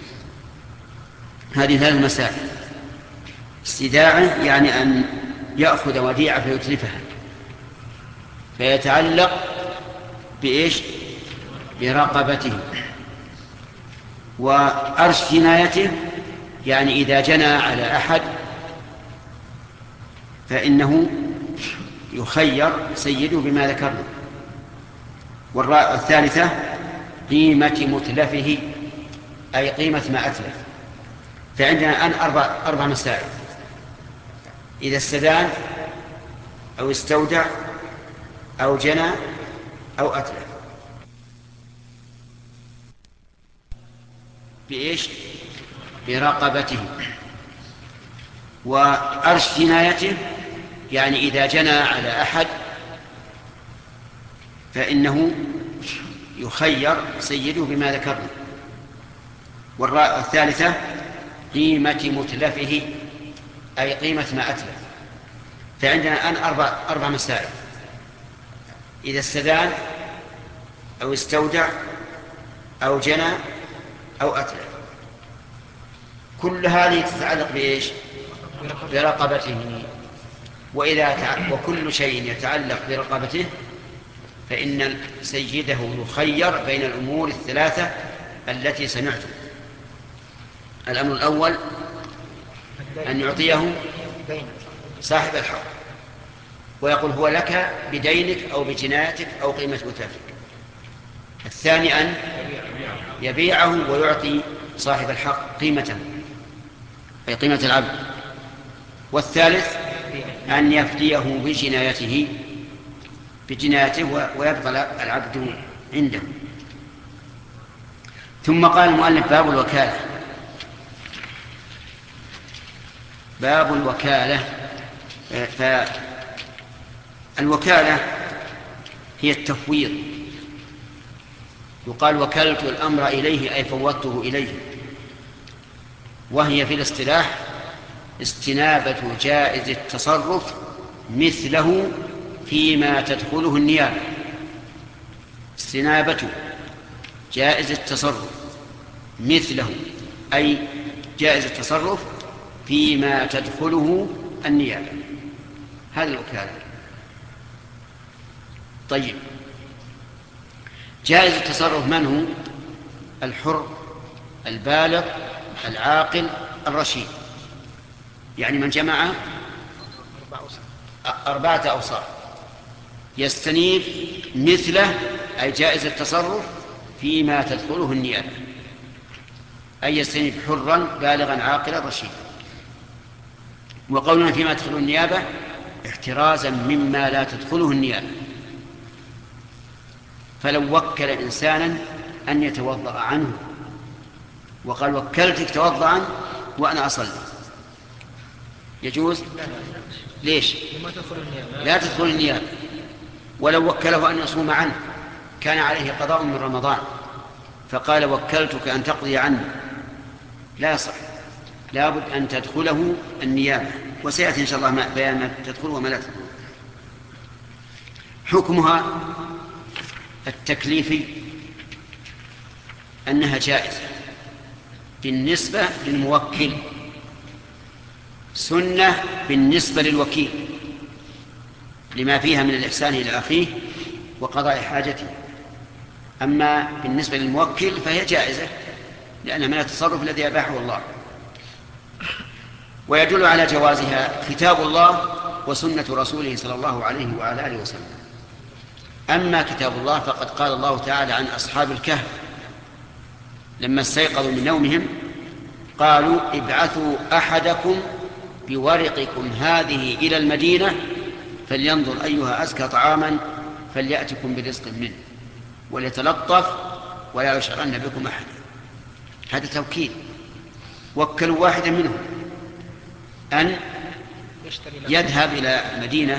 Speaker 1: هذه ثلاث مسائل. استيداعه يعني أن يأخذ وديعة فيتلفها، فيتعلق بإيش؟ برقبته. وأرش جنايته يعني إذا جنى على أحد فإنه يخير سيده بما ذكرنا. والثالثة قيمة متلفه أي قيمة ما أتلف. فعندنا الآن أربع, أربع مسائل: إذا استدان أو استودع أو جنى أو أتلف. بإيش؟ برقبته. وأرش جنايته يعني إذا جنى على أحد فإنه يخير سيده بما ذكرنا. والثالثة قيمة متلفه أي قيمة ما أتلف. فعندنا الآن أربع, أربع مسائل: إذا استدان أو استودع أو جنى أو أتلف. كل هذه تتعلق بإيش؟ برقبته. وإذا تع... وكل شيء يتعلق برقبته فإن سيده يخير بين الأمور الثلاثة التي سمعتم. الأمر الأول أن يعطيه صاحب الحق ويقول هو لك بدينك أو بجنايتك أو قيمة متلفك. الثاني أن يبيعه ويعطي صاحب الحق قيمته أي قيمة العبد. والثالث أن يفديه بجنايته بجنايته ويبقى العبد عنده. ثم قال المؤلف: باب الوكالة. باب الوكالة. فالوكالة هي التفويض. يقال وكلت الأمر إليه أي فوضته إليه. وهي في الاصطلاح استنابة جائز التصرف مثله فيما تدخله النيابة. استنابة جائز التصرف مثله أي جائز التصرف فيما تدخله النيابة. هذه الوكالة. طيب، جائز التصرف من هو؟ الحر البالغ العاقل الرشيد، يعني من جمع أربعة أوصاف. يستنيب مثله أي جائز التصرف فيما تدخله النيابة، أي يستنيب حرا بالغا عاقلا رشيدا. وقولنا فيما تدخله النيابة احترازا مما لا تدخله النيابة. فلو وكل إنسانا أن يتوضأ عنه وقال وكلتك توضأ عنه وأنا أصلي، يجوز؟ ليش؟ لا تدخل النيابة. ولو وكله أن يصوم عنه كان عليه قضاء من رمضان فقال وكلتك أن تقضي عنه، لا يصح، لابد أن تدخله النيابة. وسيأتي إن شاء الله بيان ما تدخله وما لا تدخله. حكمها التكليفي أنها جائزة بالنسبة للموكل، سنة بالنسبة للوكيل لما فيها من الإحسان إلى أخيه وقضاء حاجته. أما بالنسبة للموكل فهي جائزة لأنها من التصرف الذي أباحه الله. ويدل على جوازها كتاب الله وسنة رسوله صلى الله عليه وعلى آله وسلم. أما كتاب الله فقد قال الله تعالى عن أصحاب الكهف لما استيقظوا من نومهم قالوا ابعثوا أحدكم بورقكم هذه إلى المدينة فلينظر أيها أزكى طعاما فليأتكم برزق منه وليتلطف ولا يشعرن بكم أحد. هذا توكيد. وكلوا واحدا منهم أن يذهب إلى المدينة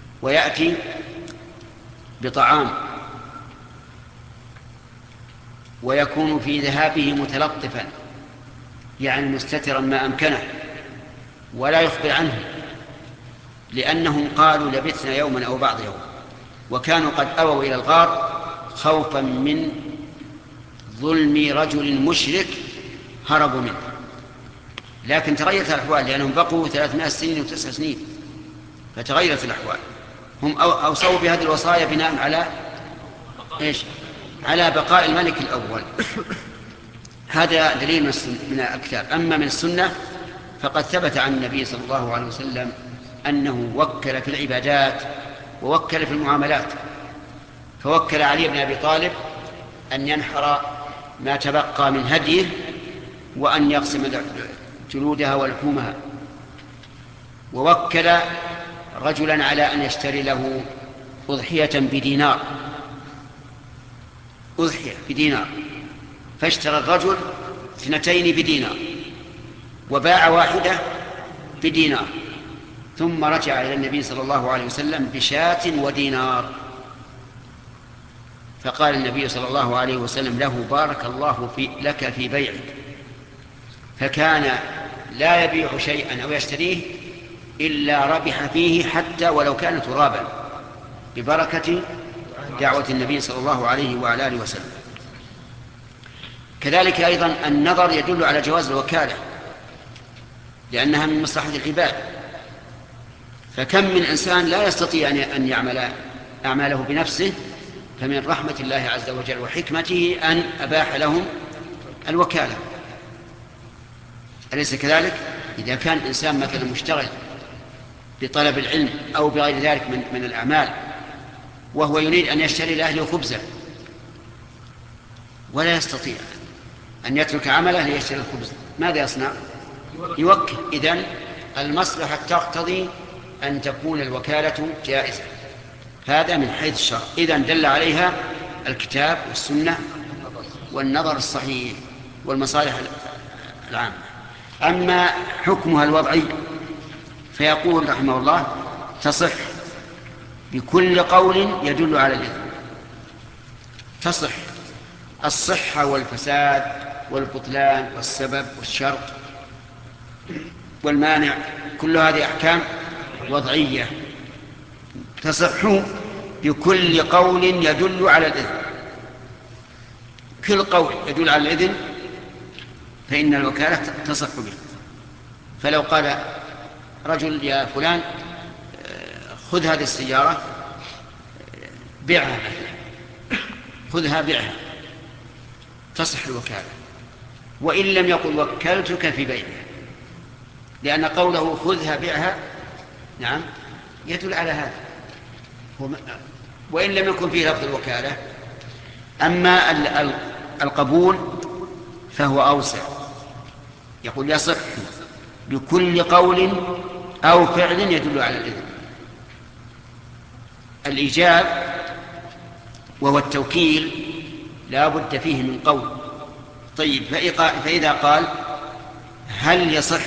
Speaker 1: ويأتي بطعام ويكون في ذهابه متلطفا يعني مستترا ما أمكنه ولا يخبر عنه، لأنهم قالوا لبثنا يوما أو بعض يوم، وكانوا قد أووا إلى الغار خوفا من ظلم رجل مشرك هربوا منه. لكن تغيرت الأحوال لأنهم بقوا ثلاثمائة سنين وتسع سنين فتغيرت الأحوال. هم أوصوا بهذه الوصايا بناء على إيش؟ على بقاء الملك الأول. هذا دليل من الكتاب. أما من السنة فقد ثبت عن النبي صلى الله عليه وسلم أنه وكل في العبادات ووكل في المعاملات، فوكل علي بن أبي طالب أن ينحر ما تبقى من هديه وأن يقسم جلودها ولحومها، ووكل رجلا على أن يشتري له أضحية بدينار، أضحية بدينار، فاشترى الرجل اثنتين بدينار وباع واحدة بدينار، ثم رجع إلى النبي صلى الله عليه وسلم بشاة ودينار، فقال النبي صلى الله عليه وسلم له بارك الله في لك في بيعك، فكان لا يبيع شيئا أو يشتريه إلا ربح فيه حتى ولو كان ترابا ببركة دعوة النبي صلى الله عليه وعلى آله وسلم. كذلك أيضا النظر يدل على جواز الوكالة لأنها من مصلحة العباد، فكم من إنسان لا يستطيع أن يعمل أعماله بنفسه، فمن رحمة الله عز وجل وحكمته أن أباح لهم الوكالة. أليس كذلك؟ إذا كان إنسان مثلا مشتغل بطلب العلم أو بغير ذلك من, من الأعمال وهو يريد أن يشتري لأهله خبزا ولا يستطيع أن يترك عمله ليشتري الخبز، ماذا يصنع؟ يوكل. إذن المصلحة تقتضي أن تكون الوكالة جائزة، هذا من حيث الشرع. إذن دل عليها الكتاب والسنة والنظر الصحيح والمصالح العامة. أما حكمها الوضعي فيقول رحمه الله تصح بكل قول يدل على الإثم. تصح الصحة والفساد والبطلان والسبب والشرط والمانع، كل هذه أحكام وضعية تصح بكل قول يدل على الإذن. كل قول يدل على الإذن فإن الوكالة تصح به. فلو قال رجل يا فلان خذ هذه السيارة بيعها، خذها بيعها، تصح الوكالة، وإن لم يقل وكلتك في بيعها، لأن قوله خذها بيعها نعم يدل على هذا، وإن لم يكن فيه لفظ الوكالة. أما القبول فهو أوسع، يقول يصح بكل قول أو فعل يدل على الإذن. الإيجاب وهو التوكيل لا بد فيه من قول. طيب فإذا قال هل يصح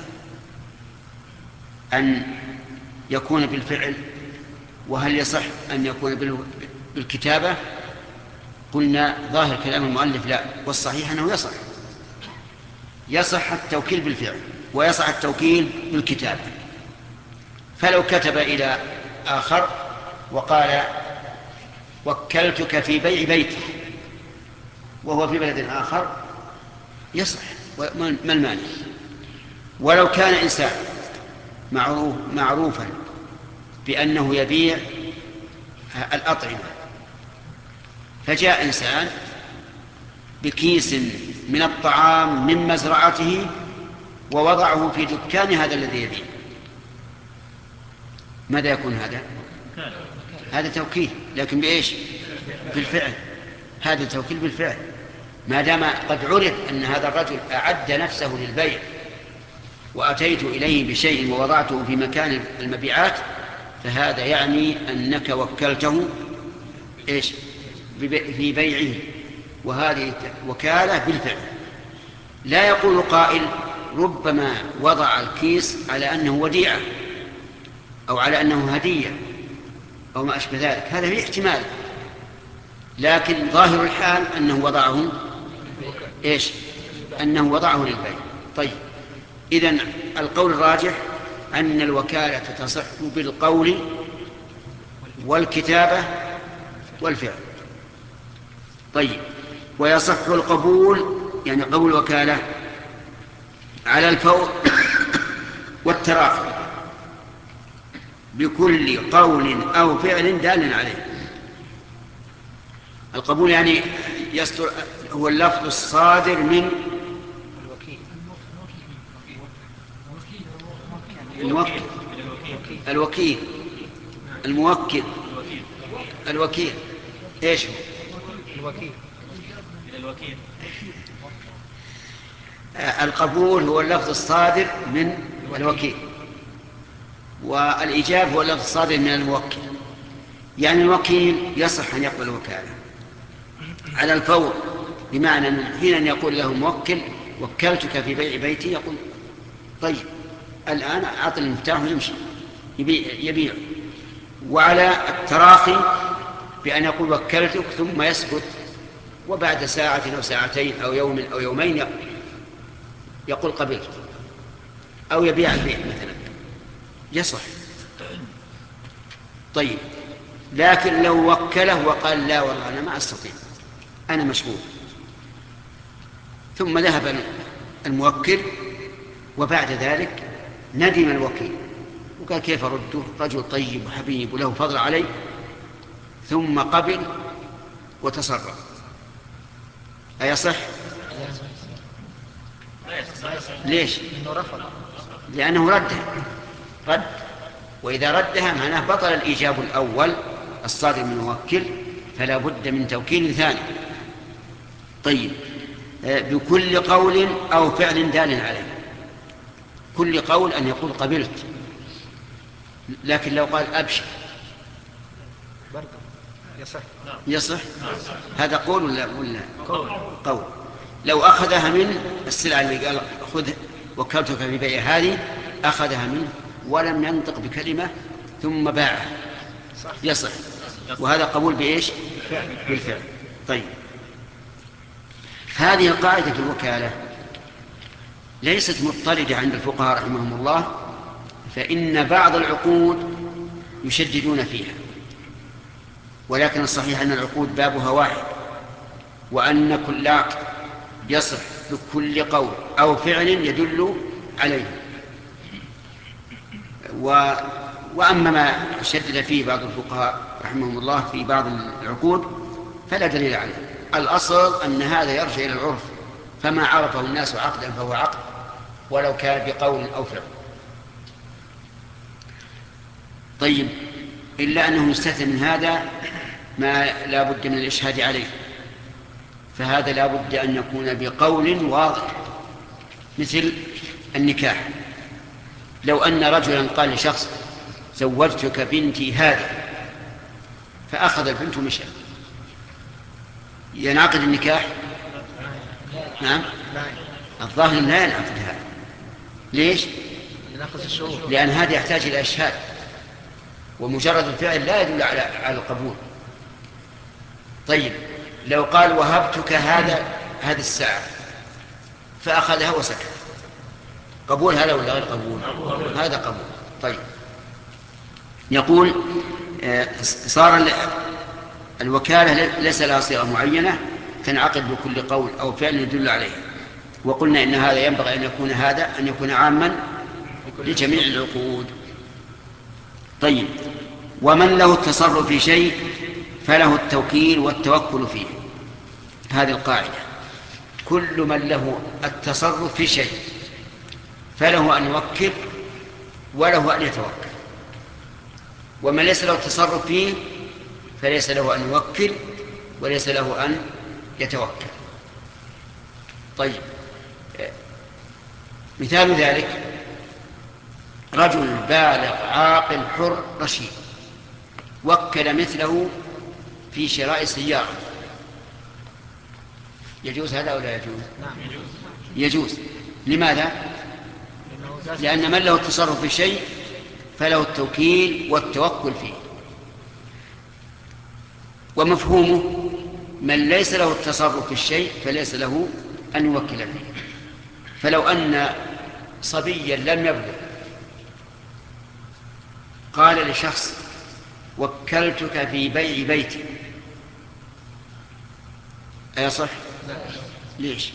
Speaker 1: أن يكون بالفعل وهل يصح أن يكون بالكتابة؟ قلنا ظاهر كلام المؤلف لا، والصحيح أنه يصح يصح التوكيل بالفعل ويصح التوكيل بالكتابة. فلو كتب إلى آخر وقال وكلتك في بيع بيتي وهو في بلد آخر يصح، ما المانع؟ ولو كان إنسان معروف معروفا بأنه يبيع الأطعمة، فجاء إنسان بكيس من الطعام من مزرعته ووضعه في دكان هذا الذي يبيع، ماذا يكون هذا؟ هذا توكيل، لكن بإيش؟ بالفعل. هذا توكيل بالفعل، ما دام قد عرف أن هذا الرجل أعد نفسه للبيع وأتيت إليه بشيء ووضعته في مكان المبيعات، فهذا يعني أنك وكلته إيش؟ في بيعه، وهذه وكالة بالفعل. لا يقول قائل ربما وضع الكيس على أنه وديعة أو على أنه هدية أو ما أشبه ذلك، هذا فيه احتمال، لكن ظاهر الحال أنه وضعه إيش؟ أنه وضعه للبيع. طيب، إذن القول الراجح أن الوكالة تصح بالقول والكتابة والفعل. طيب، ويصح القبول يعني قبول الوكالة على الفور والتراخي بكل قول أو فعل دال عليه. القبول يعني يصدر هو اللفظ الصادر من الموكل الوكيل الموكل الوكيل ايش هو
Speaker 3: الوكيل
Speaker 2: الوكيل
Speaker 1: القبول هو اللفظ الصادر من الوكيل، والإجابة هو اللفظ الصادر من الموكل. يعني الوكيل يصح أن يقبل الوكالة على الفور، بمعنى أن حين يقول له موكل وكلتك في بيع بيتي، يقول طيب الآن أعطي المفتاح ويمشي يبيع, يبيع. وعلى التراخي بأن يقول وكلتك ثم يسكت، وبعد ساعة أو ساعتين أو يوم أو يومين يقول قبلت، أو يبيع البيع مثلا، يصح. طيب، لكن لو وكله وقال لا والله أنا ما أستطيع أنا مشغول، ثم ذهب الموكل وبعد ذلك ندم الوكيل وقال كيف أرده، رجل طيب وحبيب وله فضل علي، ثم قبل وتصرف، أيصح؟ ليش؟ لأنه ردها رد، وإذا ردها معناه بطل الإيجاب الأول الصادر من الموكل، فلا بد من توكيل ثاني. طيب، بكل قول أو فعل دال عليه. كل قول أن يقول قبلت، لكن لو قال أبشر
Speaker 3: يصح
Speaker 1: يصح هذا قول ولا ولا قول؟ قول. لو أخذها من السلعة اللي قال خذ وكلتك في بيع هذه، أخذها منه ولم ينطق بكلمة ثم باعها، يصح. وهذا قبول بإيش؟ بالفعل. طيب، هذه القاعدة في الوكالة ليست مضطردة عند الفقهاء رحمهم الله، فإن بعض العقود يشددون فيها، ولكن الصحيح أن العقود بابها واحد، وأن كل عقد يصح بكل قول أو فعل يدل عليه. و... وأما ما شدد فيه بعض الفقهاء رحمهم الله في بعض العقود فلا دليل عليه. الأصل أن هذا يرجع إلى العرف، فما عرفه الناس عقدا فهو عقد ولو كان بقول أو فعل. طيب، إلا أنه يستثنى من هذا ما لا بد من الإشهاد عليه، فهذا لا بد أن يكون بقول واضح، مثل النكاح. لو أن رجلا قال لشخص زوجتك بنتي هذه، فأخذ البنت ومشى، ينعقد النكاح؟ نعم، الظاهر لا ينعقد هذا. ليش؟ لأن هذا يحتاج إلى إشهاد، ومجرد الفعل لا يدل على على القبول. طيب، لو قال وهبتك هذا هذه الساعة فأخذها وسكت، قبول هذا ولا غير قبول؟ هذا قبول. طيب، يقول صار الوكالة ليس لها صيغة معينة تنعقد بكل قول أو فعل يدل عليه، وقلنا إن هذا ينبغي أن يكون هذا أن يكون عاما لجميع العقود. طيب، ومن له التصرف في شيء فله التوكيل والتوكل فيه. هذه القاعدة، كل من له التصرف في شيء فله أن يوكل وله أن يتوكل، ومن ليس له التصرف فيه فليس له أن يوكل وليس له أن يتوكل. طيب، مثال ذلك رجل بالغ عاقل حر رشيد وكل مثله في شراء سيارة، يجوز هذا أو لا يجوز؟
Speaker 3: نعم
Speaker 1: يجوز. لماذا؟ لأن من له التصرف في شيء فله التوكيل والتوكل فيه. ومفهومه من ليس له التصرف في الشيء فليس له أن يوكل فيه. فلو أن صبيا لم يبلغ قال لشخص وكلتك في بيع بيتي أيصح؟ ليش؟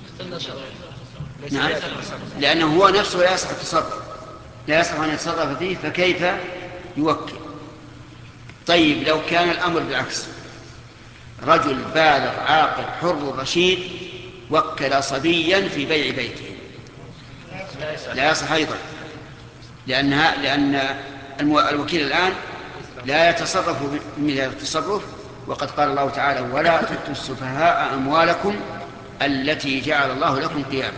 Speaker 1: نعم، لأنه هو نفسه لا يصح التصرف، لا يصح أن يتصرف فيه، فكيف يوكل؟ طيب لو كان الأمر بالعكس، رجل بالغ عاقل حر رشيد وكل صبيا في بيع بيته لا يصح أيضا، لأنها لأن الوكيل الآن لا يتصرف من التصرف، وقد قال الله تعالى ولا تؤتوا السفهاء أموالكم التي جعل الله لكم قياما.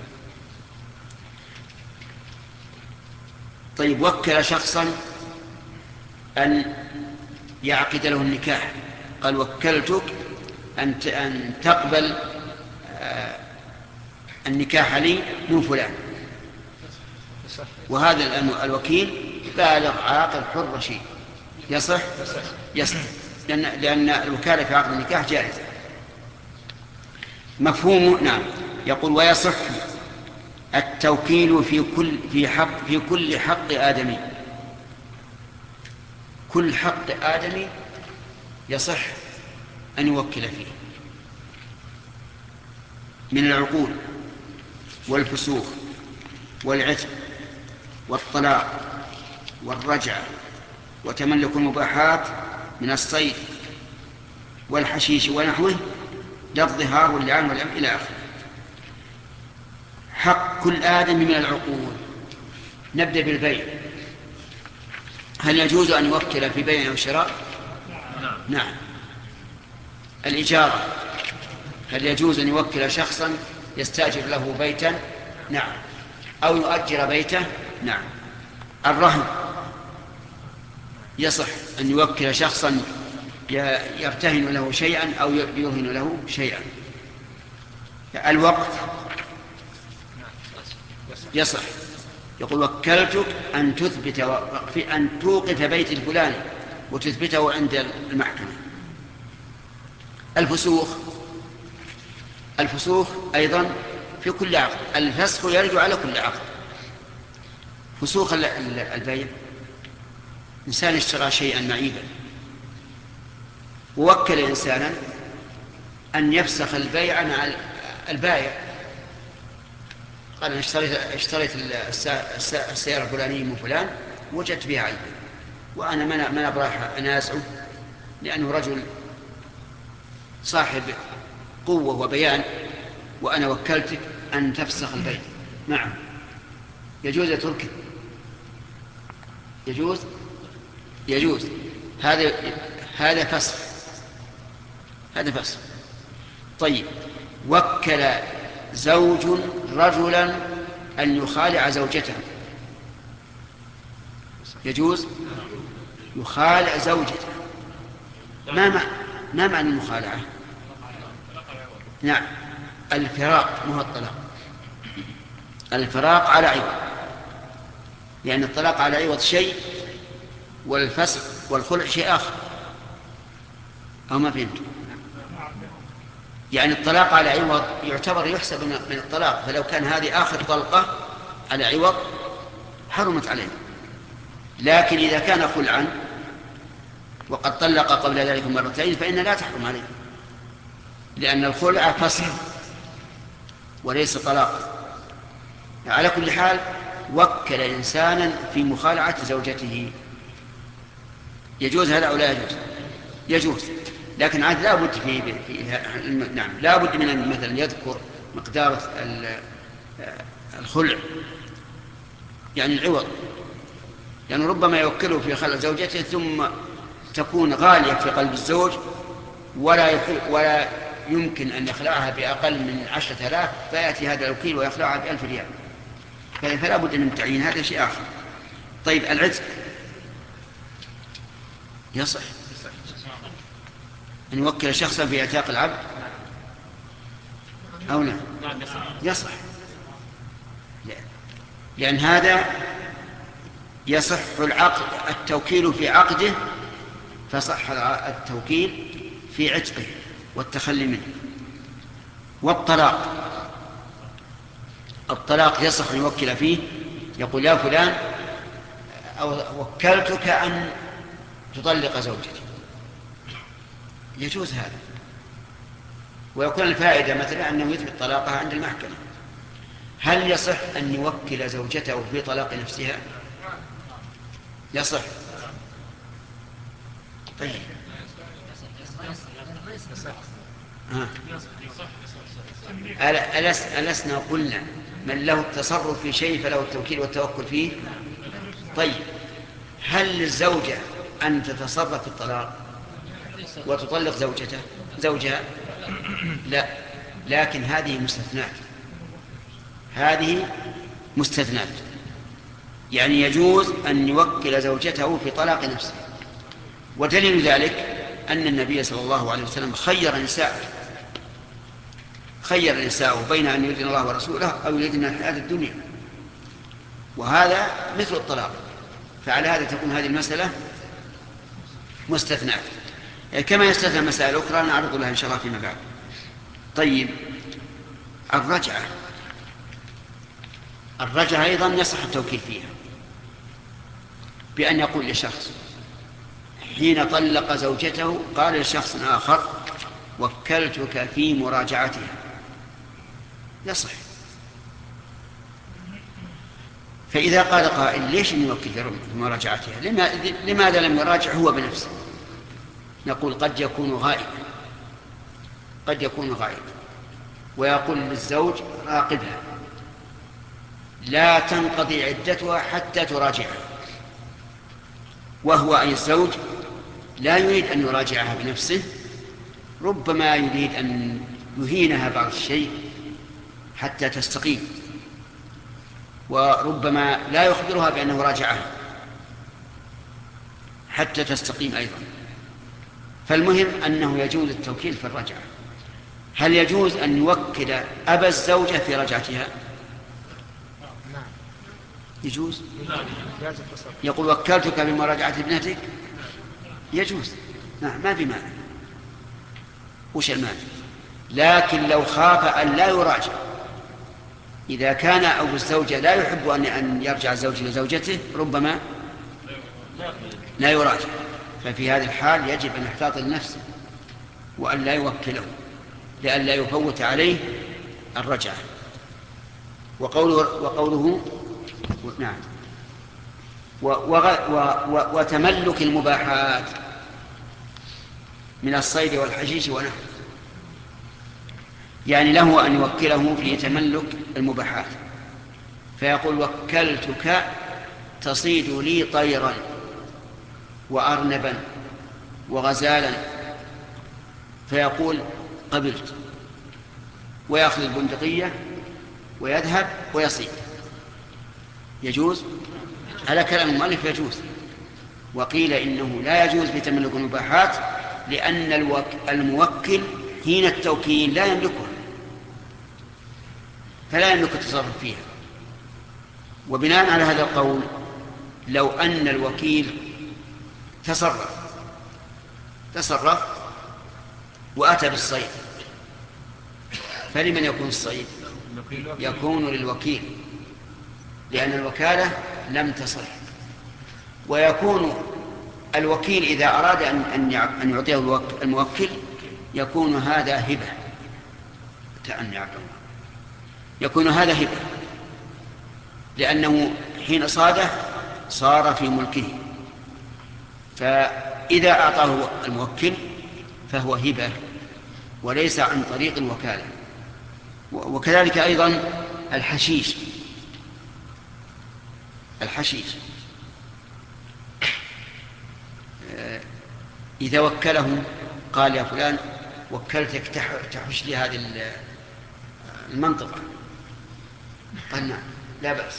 Speaker 1: طيب وكل شخصا أن يعقد له النكاح، قال وكلتك أن تقبل النكاح لي من فلان، وهذا الوكيل بالغ عاقل حر رشيد يصح؟ يصح، لأن, لأن الوكالة في عقد النكاح جائزة. مفهومه؟ نعم. يقول ويصح التوكيل في كل في حق في كل حق آدمي، كل حق آدمي يصح أن يوكل فيه من العقول والفسوق والعتق والطلاق والرجعة وتملك المباحات من الصيد والحشيش ونحوه للظهار واللعان والأم إلى آخره. حق كل آدم من العقول. نبدأ بالبيع. هل يجوز أن يوكل في بيع أو شراء؟ نعم. نعم. الإجارة، هل يجوز أن يوكل شخصا يستأجر له بيتا؟ نعم. أو يؤجر بيته؟ نعم. الرهن، يصح أن يوكل شخصا يرتهن له شيئا أو يرهن له شيئا. الوقت يصح، يقول وكلتك أن تثبت أن توقف بيت الفلاني وتثبته عند المحكمة. الفسوخ، الفسوخ أيضا في كل عقد، الفسخ يرجع على كل عقد. فسوخ البيع، إنسان اشترى شيئا معيبا ووكل إنسانا أن يفسخ البيع مع البائع، قال أنا اشتريت, اشتريت السيارة الفلانية من فلان وجدت بها عيبا، وأنا ما أبراح أنازعه لأنه رجل صاحب قوة وبيان، وأنا وكلتك أن تفسخ البيع. نعم، يجوز يتركه، يجوز يجوز هذا هذا فسخ، هذا فسخ. طيب وكل زوج رجلا أن يخالع زوجته، يجوز يخالع زوجته. ما معنى ما معنى المخالعة؟ نعم، الفراق مو الطلاق، الفراق على عوض، لأن الطلاق على عوض شيء والفسخ والخلع شيء آخر، أو ما فهمت؟ يعني الطلاق على عوض يعتبر يحسب من الطلاق، فلو كان هذه آخر طلقة على عوض حرمت عليه، لكن إذا كان خلعا وقد طلق قبل ذلك مرتين فإن لا تحرم عليه، لأن الخلع فسخ وليس طلاق. على كل حال وكل إنسانا في مخالعة زوجته، يجوز هذا أو لا يجوز؟ يجوز، لكن عاد لا بد في, في نعم لا بد من أن مثلا يذكر مقدار الخلع يعني العوض، لأنه يعني ربما يوكله في خلع زوجته ثم تكون غالية في قلب الزوج ولا ولا يمكن أن يخلعها بأقل من عشرة آلاف، فيأتي هذا الوكيل ويخلعها بألف ريال، فلا بد من تعيين، هذا شيء آخر. طيب العتق يصح أن يوكل شخصا في اعتاق العبد أو لا؟ يصح، لأن هذا يصح العقد التوكيل في عقده، فصح التوكيل في عتقه، والتخلي منه. والطلاق، الطلاق يصح أن يوكل فيه، يقول يا فلان أو وكلتك أن تطلق زوجتي، يجوز هذا، ويكون الفائدة مثلا أنه يثبت طلاقها عند المحكمة. هل يصح أن يوكل زوجته في طلاق نفسها؟ يصح. طيب آه. ألسنا قلنا من له التصرف في شيء فله التوكيل والتوكل فيه؟ طيب هل للزوجة أن تتصرف في الطلاق وتطلق زوجته زوجها؟ لا، لكن هذه مستثنات، هذه مستثنات، يعني يجوز أن يوكل زوجته في طلاق نفسه. ودليل ذلك أن النبي صلى الله عليه وسلم خير نساء خير النساء بين أن يريدن الله ورسوله أو يريدن الحياة الدنيا، وهذا مثل الطلاق. فعلى هذا تكون هذه المسألة مستثنات، كما يستثنى مسائل أخرى نعرض لها إن شاء الله فيما بعد. طيب الرجعة، الرجعة أيضا يصح التوكيل فيها بأن يقول لشخص حين طلق زوجته قال لشخص آخر وكلتك في مراجعتها، يصح. فإذا قال قائل ليش نوكل في مراجعتها، لماذا لم يراجع هو بنفسه؟ نقول قد يكون غائبا، قد يكون غائبا، ويقول للزوج راقبها لا تنقضي عدتها حتى تراجعها، وهو أي الزوج لا يريد أن يراجعها بنفسه، ربما يريد أن يهينها بعض الشيء حتى تستقيم، وربما لا يخبرها بأنه راجعها حتى تستقيم أيضا. فالمهم أنه يجوز التوكيل في الرجعة. هل يجوز أن يوكل أبا الزوجة في رجعتها؟ يجوز. يقول وكلتك بمراجعة ابنتك، يجوز، نعم ما في مانع. وش المانع؟ لكن لو خاف أن لا يراجع، إذا كان أبو الزوجة لا يحب أن يرجع الزوج لزوجته ربما لا يراجع، ففي هذه الحال يجب أن يحتاط لنفسه وأن لا يوكله لأن لا يفوت عليه الرجعة. وقوله, وقوله نعم وتملك المباحات من الصيد والحشيش ونحوه، يعني له أن يوكله في تملك المباحات، فيقول وكلتك تصيد لي طيرا وأرنبا وغزالا، فيقول قبلت، ويأخذ البندقية ويذهب ويصيد. يجوز على كلام المؤلف يجوز. وقيل إنه لا يجوز في تملك المباحات لأن الموكل حين التوكيل لا يملكها، فلا يملك التصرف فيها. وبناء على هذا القول لو أن الوكيل تصرف تصرف وأتى بالصيد، فلمن يكون الصيد؟ يكون للوكيل، لأن الوكالة لم تصح. ويكون الوكيل إذا أراد أن يعطيه الموكل يكون هذا هبة، تعني عبد الله، يكون هذا هبة، لأنه حين صاده صار في ملكه، فإذا أعطاه الموكل فهو هبة وليس عن طريق الوكالة. وكذلك أيضا الحشيش الحشيش إذا وكله قال يا فلان وكلتك تحش لي هذه المنطقة، قال نعم لا بأس،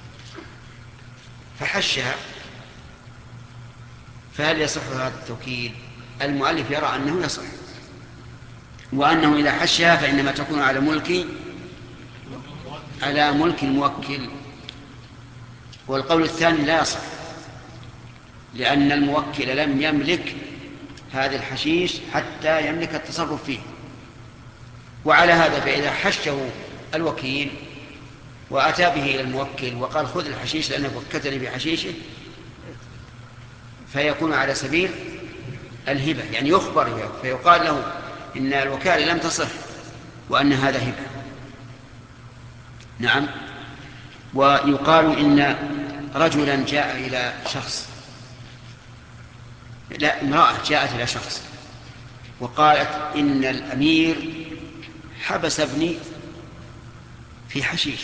Speaker 1: فحشها، فهل يصح هذا التوكيل؟ المؤلف يرى أنه يصح، وأنه إذا حشها فإنما تكون على ملك على ملك الموكل. والقول الثاني لا يصح، لأن الموكل لم يملك هذا الحشيش حتى يملك التصرف فيه. وعلى هذا فإذا حشه الوكيل وأتى به إلى الموكل وقال خذ الحشيش لأنك وكلتني بحشيشه، فيكون على سبيل الهبة، يعني يخبر فيقال له إن الوكالة لم تصح وأن هذا هبة. نعم. ويقال إن رجلا جاء إلى شخص، لا امرأة جاءت إلى شخص وقالت إن الأمير حبس ابني في حشيش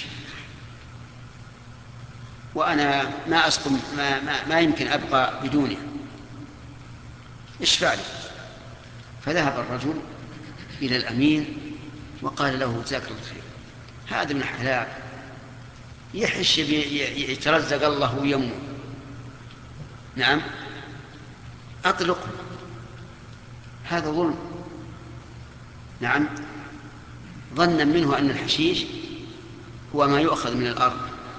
Speaker 1: وأنا ما أسقم ما, ما, ما يمكن أبقى بدونه، إيش فعل؟ فذهب الرجل إلى الأمير وقال له جزاك الله خير، هذا من حلال يحش يترزق الله ويمه، نعم أطلقه، هذا ظلم. نعم. ظنا منه أن الحشيش هو ما يؤخذ من الأرض.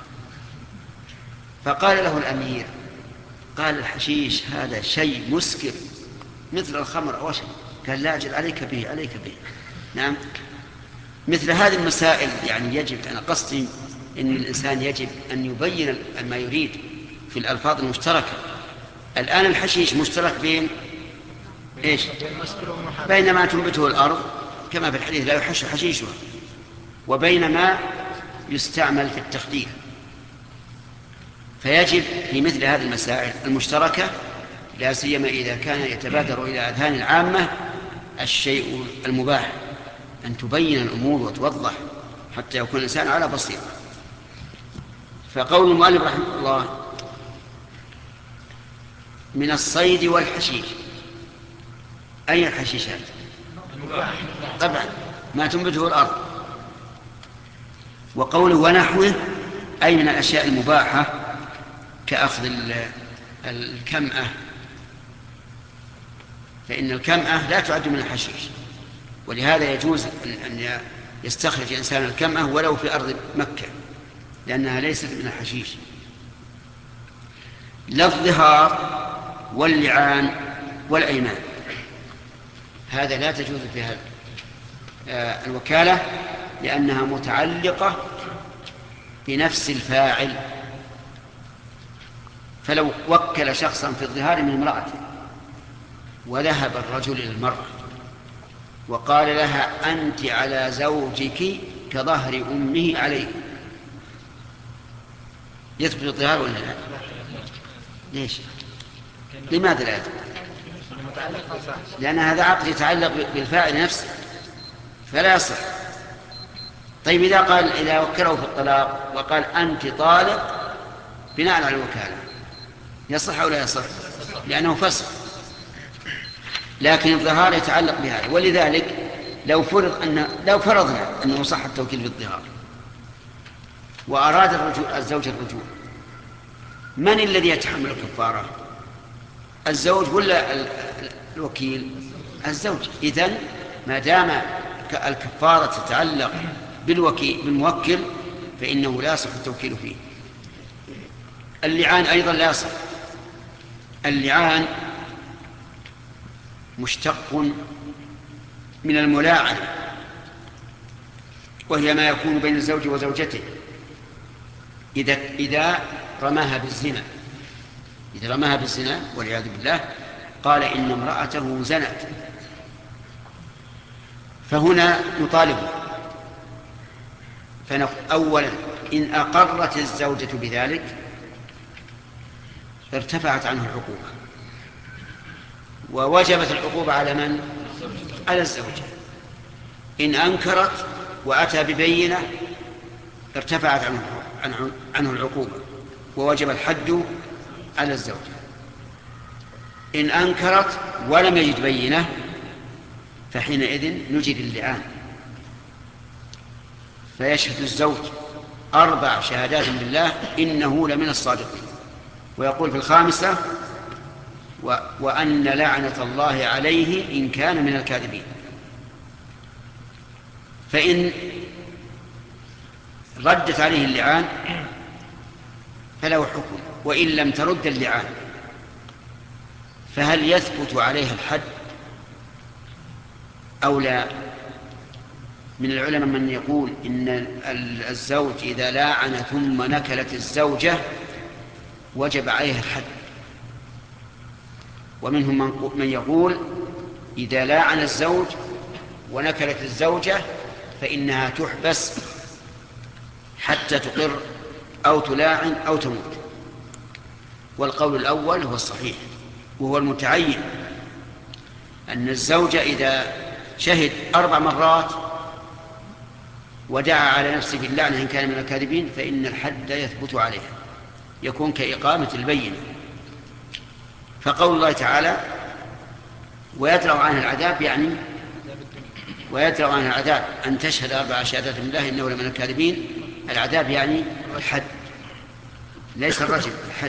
Speaker 1: فقال له الأمير، قال الحشيش هذا شيء مسكر مثل الخمر أو شيء، قال لا أجل عليك به عليك به. نعم. مثل هذه المسائل يعني يجب، أنا قصدي أن الإنسان يجب أن يبين ما يريد في الألفاظ المشتركة. الآن الحشيش مشترك بين إيش؟ بين ما تنبته الأرض كما في الحديث لا يحش حشيشها، وبين ما يستعمل في التخدير. فيجب في مثل هذه المسائل المشتركة، لا سيما إذا كان يتبادر إلى أذهان العامة الشيء المباح، أن تبين الأمور وتوضح حتى يكون الإنسان على بصيرة. فقول المؤلف رحمه الله من الصيد والحشيش، أي الحشيشات؟ طبعا ما تنبته الأرض. وقوله ونحوه أي من الأشياء المباحة كأخذ الكمأة، فإن الكمأة لا تعد من الحشيش، ولهذا يجوز أن يستخرج إنسان الكمأة ولو في أرض مكة لأنها ليست من الحشيش. لا الظهار واللعان والأيمان، هذا لا تجوز فيها الوكالة لأنها متعلقة بنفس الفاعل. فلو وكل شخصا في الظهار من امرأته وذهب الرجل إلى المرأة وقال لها أنت على زوجك كظهر أمه عليه، يثبت الظهار ولا لا؟ ليش؟ لماذا لا يثبت؟ لأن هذا عقد يتعلق بالفاعل نفسه فلا يصح. طيب إذا قال إذا وكله في الطلاق وقال أنت طالق بناء على الوكالة يصح أو لا يصح؟ لأنه فسخ. لكن الظهار يتعلق بهذا، ولذلك لو فرض أن لو فرضنا أنه صح التوكيل بالظهار وأراد الرجوع الزوج الرجوع، من الذي يتحمل الكفارة؟ الزوج ولا الوكيل؟ الزوج. إذن ما دام الكفارة تتعلق بالوكيل بالموكل فإنه لا يصح التوكيل فيه. اللعان أيضا لا يصح. اللعان مشتق من الملاعنة، وهي ما يكون بين الزوج وزوجته إذا إذا رماها بالزنا. إذا رماها بالزنا والعياذ بالله قال إن امرأته زنت، فهنا نطالبه. فأولا إن أقرت الزوجة بذلك ارتفعت عنه العقوبة، ووجبت العقوبة على من؟ على الزوجة. إن أنكرت وأتى ببينة ارتفعت عنه, عنه العقوبة ووجب الحد على الزوجة. إن أنكرت ولم يجد بينة فحينئذ نجد اللعان، فيشهد الزوج أربع شهادات بالله إنه لمن الصادقين، ويقول في الخامسة و... وأن لعنة الله عليه إن كان من الكاذبين. فإن ردت عليه اللعان فله حكم، وإن لم ترد اللعان فهل يثبت عليها الحد أو لا؟ من العلماء من يقول إن الزوج إذا لاعن ثم نكلت الزوجة وجب عليها الحد، ومنهم من يقول إذا لاعن الزوج ونكلت الزوجة فإنها تحبس حتى تقر أو تلاعن أو تموت. والقول الأول هو الصحيح وهو المتعين، أن الزوج إذا شهد أربع مرات ودعا على نفسه باللعنة إن كان من الكاذبين فإن الحد يثبت عليها، يكون كإقامة البينة. فقول الله تعالى ويدرأ عنها العذاب، يعني ويدرأ عنها العذاب أن تشهد أربع شهادات بالله إنه لمن الكاذبين، العذاب يعني الحد ليس الرجم، الحد،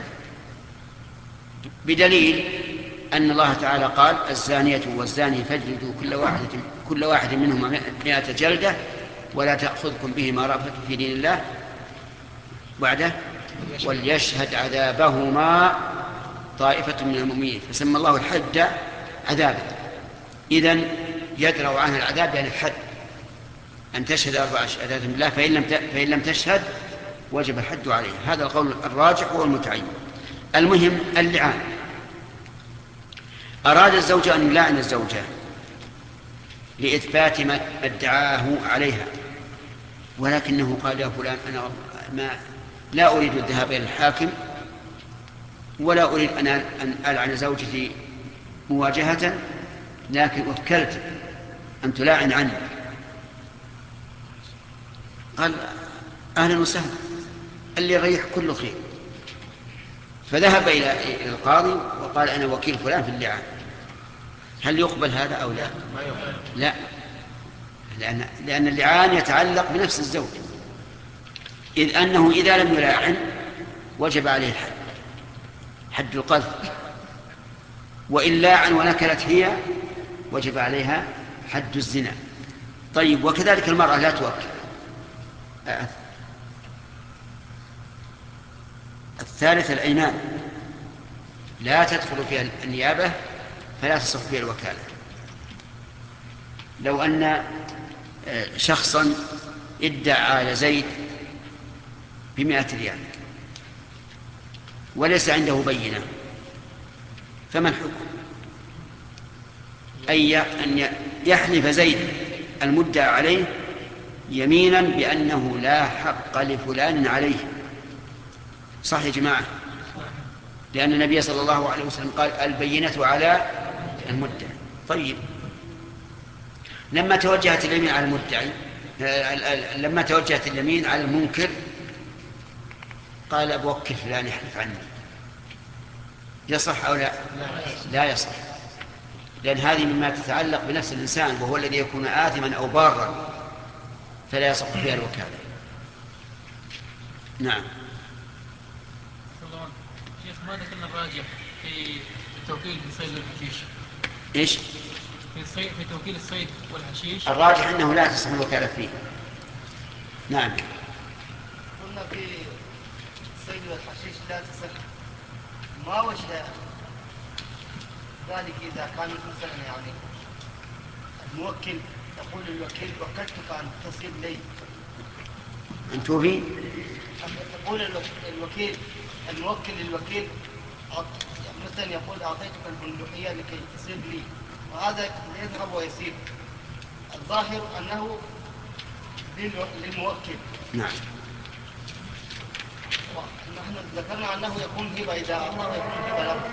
Speaker 1: بدليل أن الله تعالى قال الزانية والزاني فاجلدوا كل واحد كل واحد منهما مئة جلدة ولا تأخذكم بهما رأفة في دين الله بعده وليشهد عذابهما طائفة من المؤمنين، فسمى الله الحد عذابا. إذن يدرأ عنها العذاب يعني الحد، أن تشهد أربع شهادات بالله، فإن لم فإن لم تشهد وجب الحد عليها. هذا القول الراجح والمتعين. المهم اللعان، أراد الزوج أن يلاعن الزوجة لإثبات ما ادعاه عليها، ولكنه قال يا فلان أنا ما لا أريد الذهاب إلى الحاكم ولا أريد أن ألعن زوجتي مواجهة، لكن وكلت أن تلاعن عني. قال أهلا وسهلا، اللي يريح كله خير. فذهب إلى القاضي وقال أنا وكيل فلان في اللعان. هل يقبل هذا أو لا؟ لا، لأن, لأن اللعان يتعلق بنفس الزوج، إذ أنه إذا لم يلاعن وجب عليه الحد، حد القذف، وإن لاعن ونكلت هي وجب عليها حد الزنا. طيب، وكذلك المرأة لا توكل. الثالث الأيمان، لا تدخل فيها النيابة فلا تصح فيها الوكالة. لو أن شخصا ادعى على زيد بمئة ريال وليس عنده بينة، فما الحكم؟ أي أن يحلف زيد المدعى عليه يمينا بأنه لا حق لفلان عليه. صح يا جماعة؟ لأن النبي صلى الله عليه وسلم قال البينة على المدعي. طيب، لما توجهت اليمين على المدعي، لما توجهت اليمين على المنكر قال أبوكل فلان يحلف عني، يصح أو لا؟ لا يصح، لأن هذه مما تتعلق بنفس الإنسان وهو الذي يكون آثما أو بارا، فلا يصح فيها الوكالة. نعم.
Speaker 9: شيخ، ما ذكرنا الراجح في التوكيل في الصيد والحشيش؟
Speaker 1: إيش؟
Speaker 9: في الصيد، في توكيل الصيد والحشيش
Speaker 1: الراجح أنه لا تصح الوكالة فيه. نعم.
Speaker 3: قلنا في الصيد والحشيش لا تصح، ما وجه ذلك إذا كان مثلا يعني الموكل يقول للوكيل وكلتك أن تصيد لي،
Speaker 1: أن توفي؟
Speaker 3: تقول الوكيل الموكل للوكيل مثلا يقول أعطيتك البندقية لكي تصيد لي، وهذا يذهب ويصير. الظاهر أنه للموكل.
Speaker 1: نعم.
Speaker 3: نحن ذكرنا أنه يكون هبة إذا أعطاه يكون هبة له.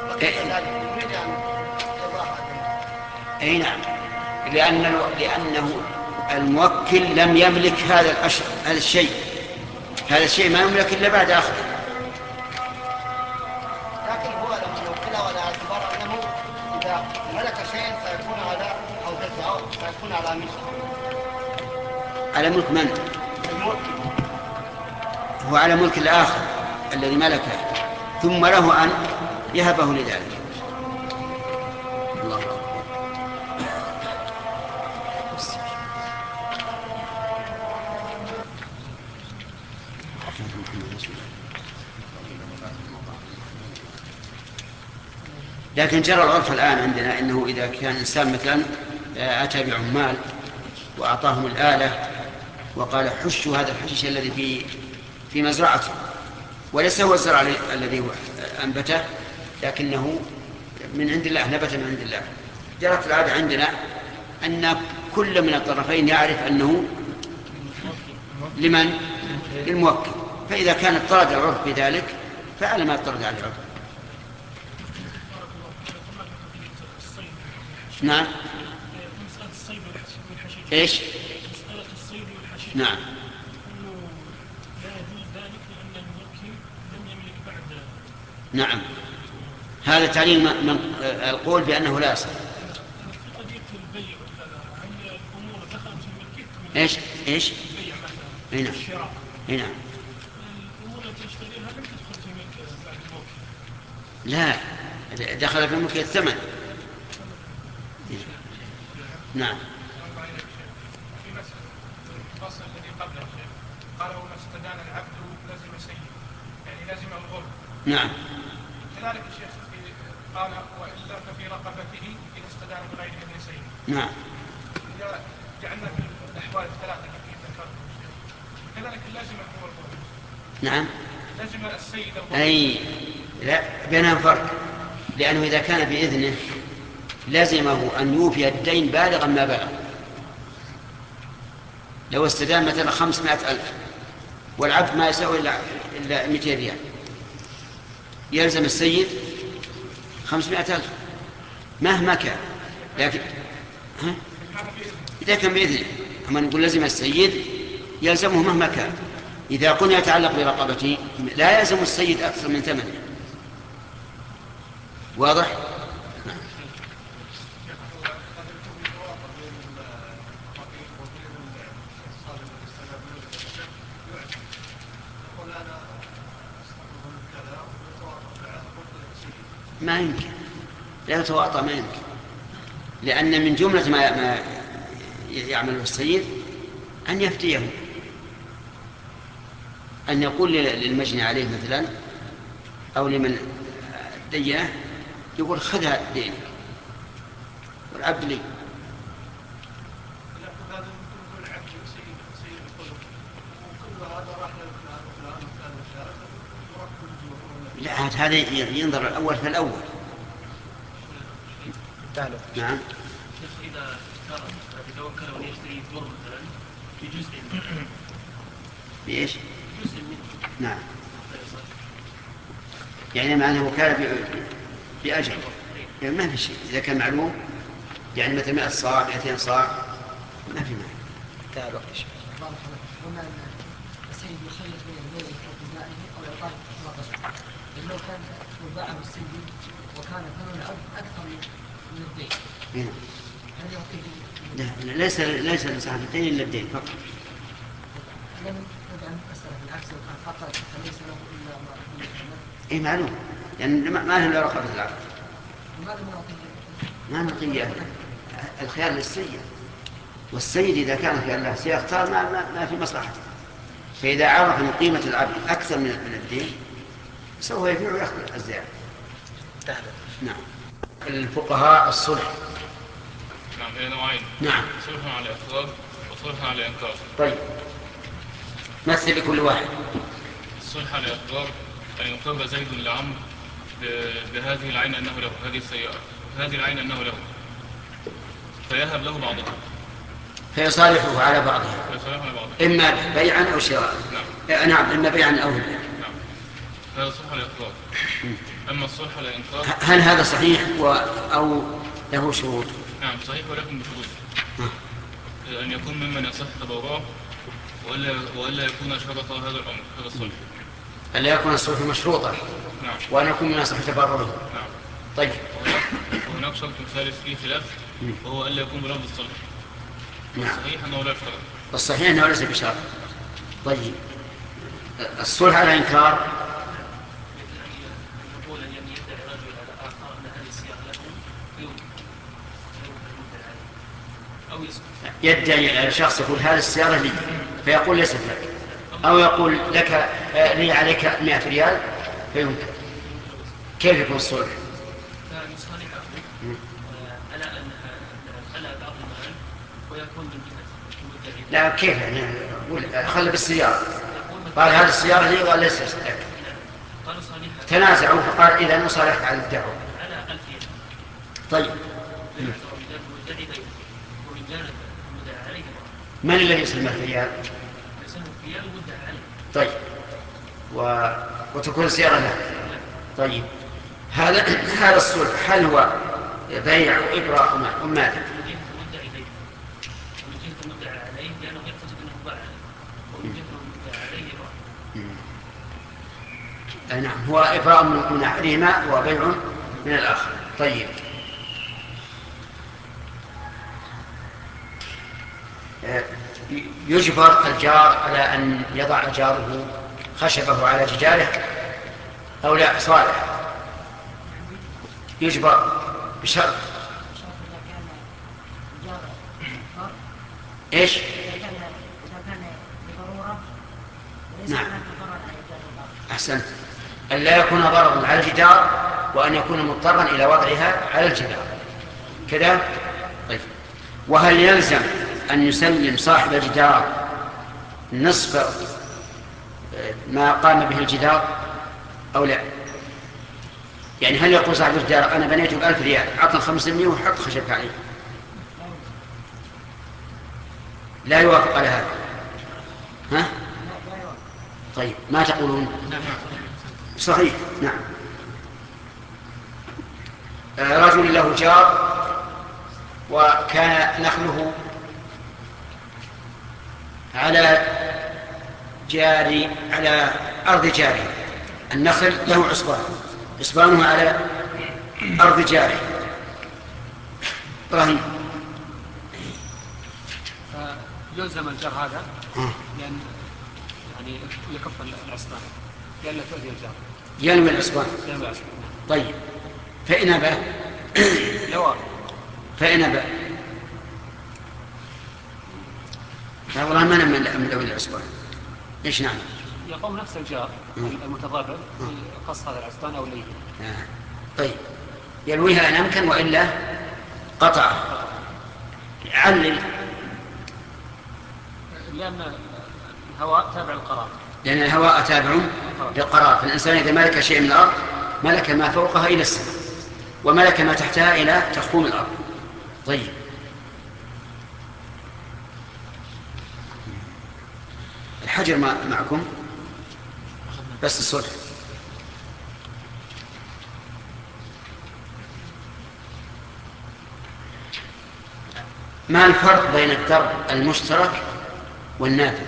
Speaker 1: أي نعم، لأن لأنه الموكل لم يملك هذا الأشر هذا الشيء هذا الشيء ما يملك إلا بعد أخذه.
Speaker 3: لكن هو لما يوكله على اعتبار أنه إذا ملك شيئا سيكون على حوزته أو سيكون على ملكه.
Speaker 1: على ملك من؟
Speaker 3: الموكل
Speaker 1: هو على ملك الآخر الذي ملكه، ثم له أن يهبه لذلك. الله أكبر. لكن جرى العرف الآن عندنا أنه إذا كان إنسان مثلا أتى بعمال وأعطاهم الآلة وقال حشوا هذا الحشيش الذي في في مزرعته، وليس هو الزرع الذي أنبته لكنه من عند الله، نبت من عند الله. جرت العادة عندنا أن كل من الطرفين يعرف أنه لمن؟ للموكل، فإذا كان اضطرد العرف بذلك فعلى ما اضطرد على العرف. نعم. ايش؟ نعم. نعم، هذا تعليل من القول بأنه لا يصح. ايش؟ ايش؟ هنا هنا لا، دخل في ملك الثمن. نعم.
Speaker 5: في مسألة الفصل الذي قبله قالوا ما استدان العبد لازم سيد، يعني لازم الغرب.
Speaker 1: نعم.
Speaker 5: كذلك الشيخ قال وإلا ففي رقبته إذا استدان بغير ابن سيد.
Speaker 1: نعم.
Speaker 5: إذا جعلنا في الأحوال الثلاثة التي ذكرت كذلك اللازم هو الغرب.
Speaker 1: نعم.
Speaker 5: لازم السيد الغرب.
Speaker 1: أي لا، بينهم فرق، لأنه إذا كان بإذنه لازمه أن يوفي الدين بالغا ما بلغ. لو استدان مثلا خمسمائة ألف والعبد ما يساوي إلا مئتين ريال، يلزم السيد خمسمائة ألف مهما كان، لكن ها؟ إذا كان بإذنه. أما نقول لازم السيد يلزمه مهما كان. إذا قلنا يتعلق برقبته لا يلزم السيد أكثر من ثمنه. واضح؟ نعم. ما يمكن، لا يتواطى، ما يمكن، لأن من جملة ما ما يعمله السيد أن يفتيه، أن يقول للمجني عليه مثلا أو لمن دينه يقول خذها دينك والعبد لي. لا، هذا ينظر الأول فالأول. نعم.
Speaker 6: إذا توكل أن يشتري ثمر مثلا في جزء منه.
Speaker 1: بإيش؟
Speaker 6: جزء منه.
Speaker 1: نعم. يعني معناه وكالة بأجل، يعني ما في شيء إذا كان معلوم، يعني مثل مئة صاع مئتين صاع ما في معنى. تعال وقت الشيء.
Speaker 8: قلنا أن السيد يخير بين المال وابتدائه أو إعطائه رقبة، لأنه كان باعه السيد وكان ثمن العبد أكثر من الدين.
Speaker 1: هنا.
Speaker 8: هل يعطيه؟
Speaker 1: لا، ليس ليس لصاحب الدين إلا الدين فقط.
Speaker 8: لم نجعل المسألة بالعكس، لو كان فقط فليس له إلا ما يتحمل.
Speaker 1: إيه معلوم، يعني ما له إلا رقبة العبد.
Speaker 8: لماذا ما نعطيه؟
Speaker 1: ما نعطيه الخيار للسيد، والسيد إذا كان في الله سيختار ما, ما, ما في مصلحته. فإذا عرف من قيمة العبد أكثر من من الدين سوف يبيع ويأخذ الزيادة. نعم. الفقهاء الصلح.
Speaker 4: نعم، هي نوعين.
Speaker 1: نعم.
Speaker 4: صلح على إقرار وصلح على إنكار.
Speaker 1: طيب، مثل لكل واحد.
Speaker 4: الصلح على إقرار أن يقر زيد لعمرو بهذه العين أنه له، هذه السيارة، هذه العين أنه له، فيهب له بعضها،
Speaker 1: فيصالحه على بعضها،
Speaker 4: فيصالحه على بعضها،
Speaker 1: إما بيعا أو شراء.
Speaker 4: نعم.
Speaker 1: نعم، إما بيعا أو هبا.
Speaker 4: نعم، هذا صلح على إقرار. أما الصلح على إنكار،
Speaker 1: هل هذا صحيح و... أو له شروط؟
Speaker 4: نعم صحيح ولكن بشروط. أن يكون ممن يصح تبرعه وإلا وإلا يكون شرط هذا الأمر، هذا الصلح.
Speaker 1: ألا يكون الصلح مشروطا.
Speaker 4: نعم.
Speaker 1: وأن يكون من يصح تبرعه.
Speaker 4: نعم.
Speaker 1: طيب.
Speaker 4: وهناك شرط ثالث فيه خلاف وهو ألا يكون بلفظ الصلح.
Speaker 1: نعم.
Speaker 4: الصحيح أنه لا شرط.
Speaker 1: الصحيح أنه ليس بشرط. طيب، الصلح على إنكار يدعي الشخص يقول هذه السيارة لي فيقول ليست لك، أو يقول لك لي عليك مئة ريال فيمكن. كيف يكون الصلح؟
Speaker 6: فيصالحه على أنها على بعض
Speaker 1: لا كيف يعني خلى بالسيارة قال هذه السيارة لي وقال ليس لك تنازعوا فقال إذا نصالحك على الدعوة. طيب من الذي يسلم الريال؟ طيب و... وتكون السيارة له. طيب هذا هذا الصلح هل هو بيع وإبراء وماذا؟ نعم هو إبراء من أحدهما وبيع من الآخر. طيب يجبر الجار على أن يضع جاره خشبه على جداره أو لا؟ صالح يجبر بشرط إيش؟ نعم أحسنت. أن لا يكون ضررا على الجدار وأن يكون مضطرا إلى وضعها على الجدار كذا. طيب وهل يلزم أن يسلم صاحب الجدار نصف ما قام به الجدار أو لا؟ يعني هل يقول صاحب الجدار أنا بنيته بألف ريال عطنا خمسمائة وحط خشبك عليه؟ لا يوافق على هذا. ها؟ طيب ما تقولون؟ صحيح نعم. رجل له جار وكان نخله على جاري على أرض جاري، النخل له عصبان عصبانه على أرض جاري. إبراهيم
Speaker 10: يلزم الجار هذا لأن يعني يكف العصبان لأن تؤذي الجار
Speaker 1: ينمي العصبان. طيب فإن أبى فإن أبى لا والله ما نمي من ذوي العصبان. إيش نعم؟
Speaker 10: يقوم نفس الجار المتضرر قص هذا العصبان أو ليه.
Speaker 1: آه. طيب يلويها إن أمكن وإلا قطع. علل
Speaker 10: لأن الهواء تابع القرار،
Speaker 1: لأن الهواء تابع للقرار، فالإنسان إذا ملك شيء من الأرض ملك ما فوقها إلى السماء وملك ما تحتها إلى تخوم الأرض. طيب الحجر ما معكم بس الصلح. ما الفرق بين الدرب المشترك والنافذ؟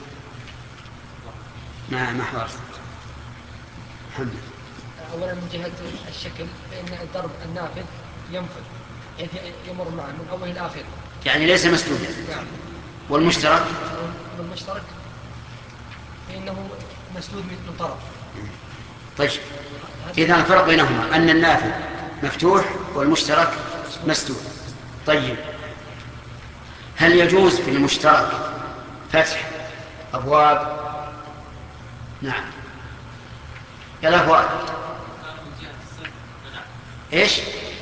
Speaker 1: ما ما حوار محمد.
Speaker 11: اولا من جهه الشكل فان الدرب النافذ ينفذ يعني يمر معه من اوله الى اخره
Speaker 1: يعني ليس مسدودا. نعم. والمشترك
Speaker 11: والمشترك فانه مسدود من طرف.
Speaker 1: طيب اذا الفرق بينهما ان النافذ مفتوح والمشترك مسدود. طيب هل يجوز في المشترك فتح أبواب؟ نعم يلا أبواب. إيش؟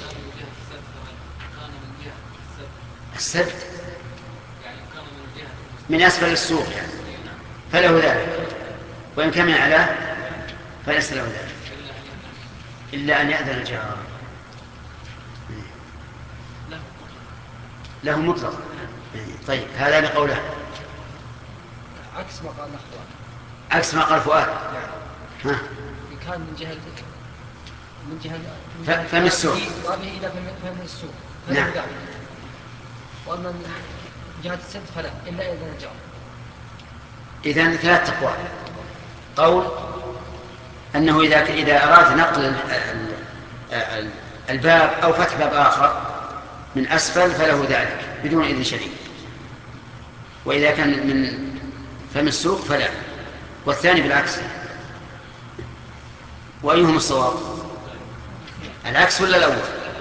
Speaker 1: السد من أسفل السوق يعني فله ذلك، وإن كان من أعلاه فليس له ذلك إلا أن يأذن الجار له مطلق. طيب هذا بقوله
Speaker 11: عكس ما قال الأخوان،
Speaker 1: عكس ما قال فؤاد. ها
Speaker 11: إن كان من جهة من
Speaker 1: جهة فم السوق
Speaker 11: وأبيه إلى فم السوق
Speaker 1: نعم.
Speaker 11: وأما من جهة السد فلا إلا إذا نجار.
Speaker 1: إذن ثلاث أقوال. قول أنه إذا إذا أراد نقل الباب أو فتح باب آخر من أسفل فله ذلك بدون إذن شريك، وإذا كان من فم السوق فلا. والثاني بالعكس. وأيهم الصواب؟ العكس ولا الأول؟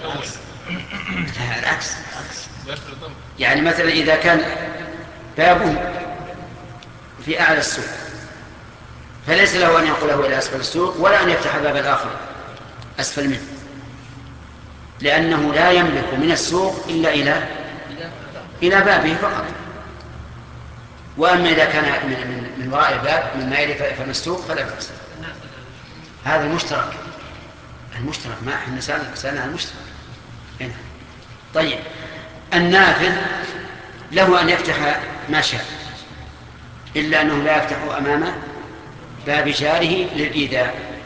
Speaker 1: العكس. يعني مثلا إذا كان بابه في أعلى السوق فليس له أن ينقله إلى أسفل السوق ولا أن يفتح باب الآخر أسفل منه، لأنه لا يملك من السوق إلا إلى إلى بابه فقط. وأما إذا كان من, من وراء الباب من مائل فمسلوق فلا بأس. هذا المشترك المشترك ما احنا سألنا المشترك هنا. طيب النافذ له أن يفتح ما شاء إلا أنه لا يفتح أمام باب جاره للإيذاء.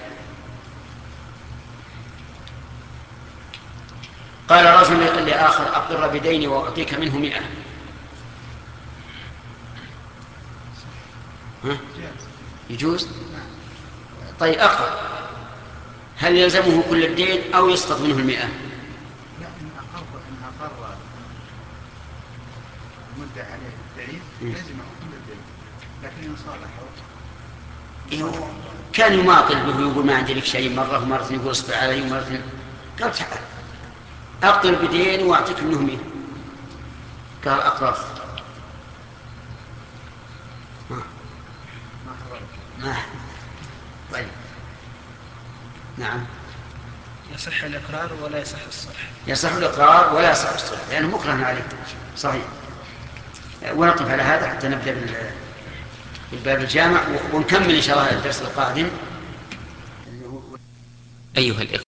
Speaker 1: قال رجل لآخر أقر بديني وأعطيك منه مئة. ها؟ يجوز؟ طيب أقر، هل يلزمه كل الدين أو يسقط منه المئة؟
Speaker 12: لا، إن أقر إن أقر المدعي عليه الدين لازمه كل الدين، لكن إن صالحه
Speaker 1: كان يماطل به ويقول ما عندي لك شيء مرة ومرة يقول اصبر علي ومرة قال تعال أقر بدين وأعطيك منه مئة. قال أقرر ما ما طيب نعم.
Speaker 13: يصح الإقرار ولا يصح الصلح.
Speaker 1: يصح الإقرار ولا يصح الصلح لأنه مكره عليه. صحيح. ونقف على هذا حتى نبدأ بالباب الجامع ونكمل إن شاء الله الدرس القادم.
Speaker 14: أيها الإخوة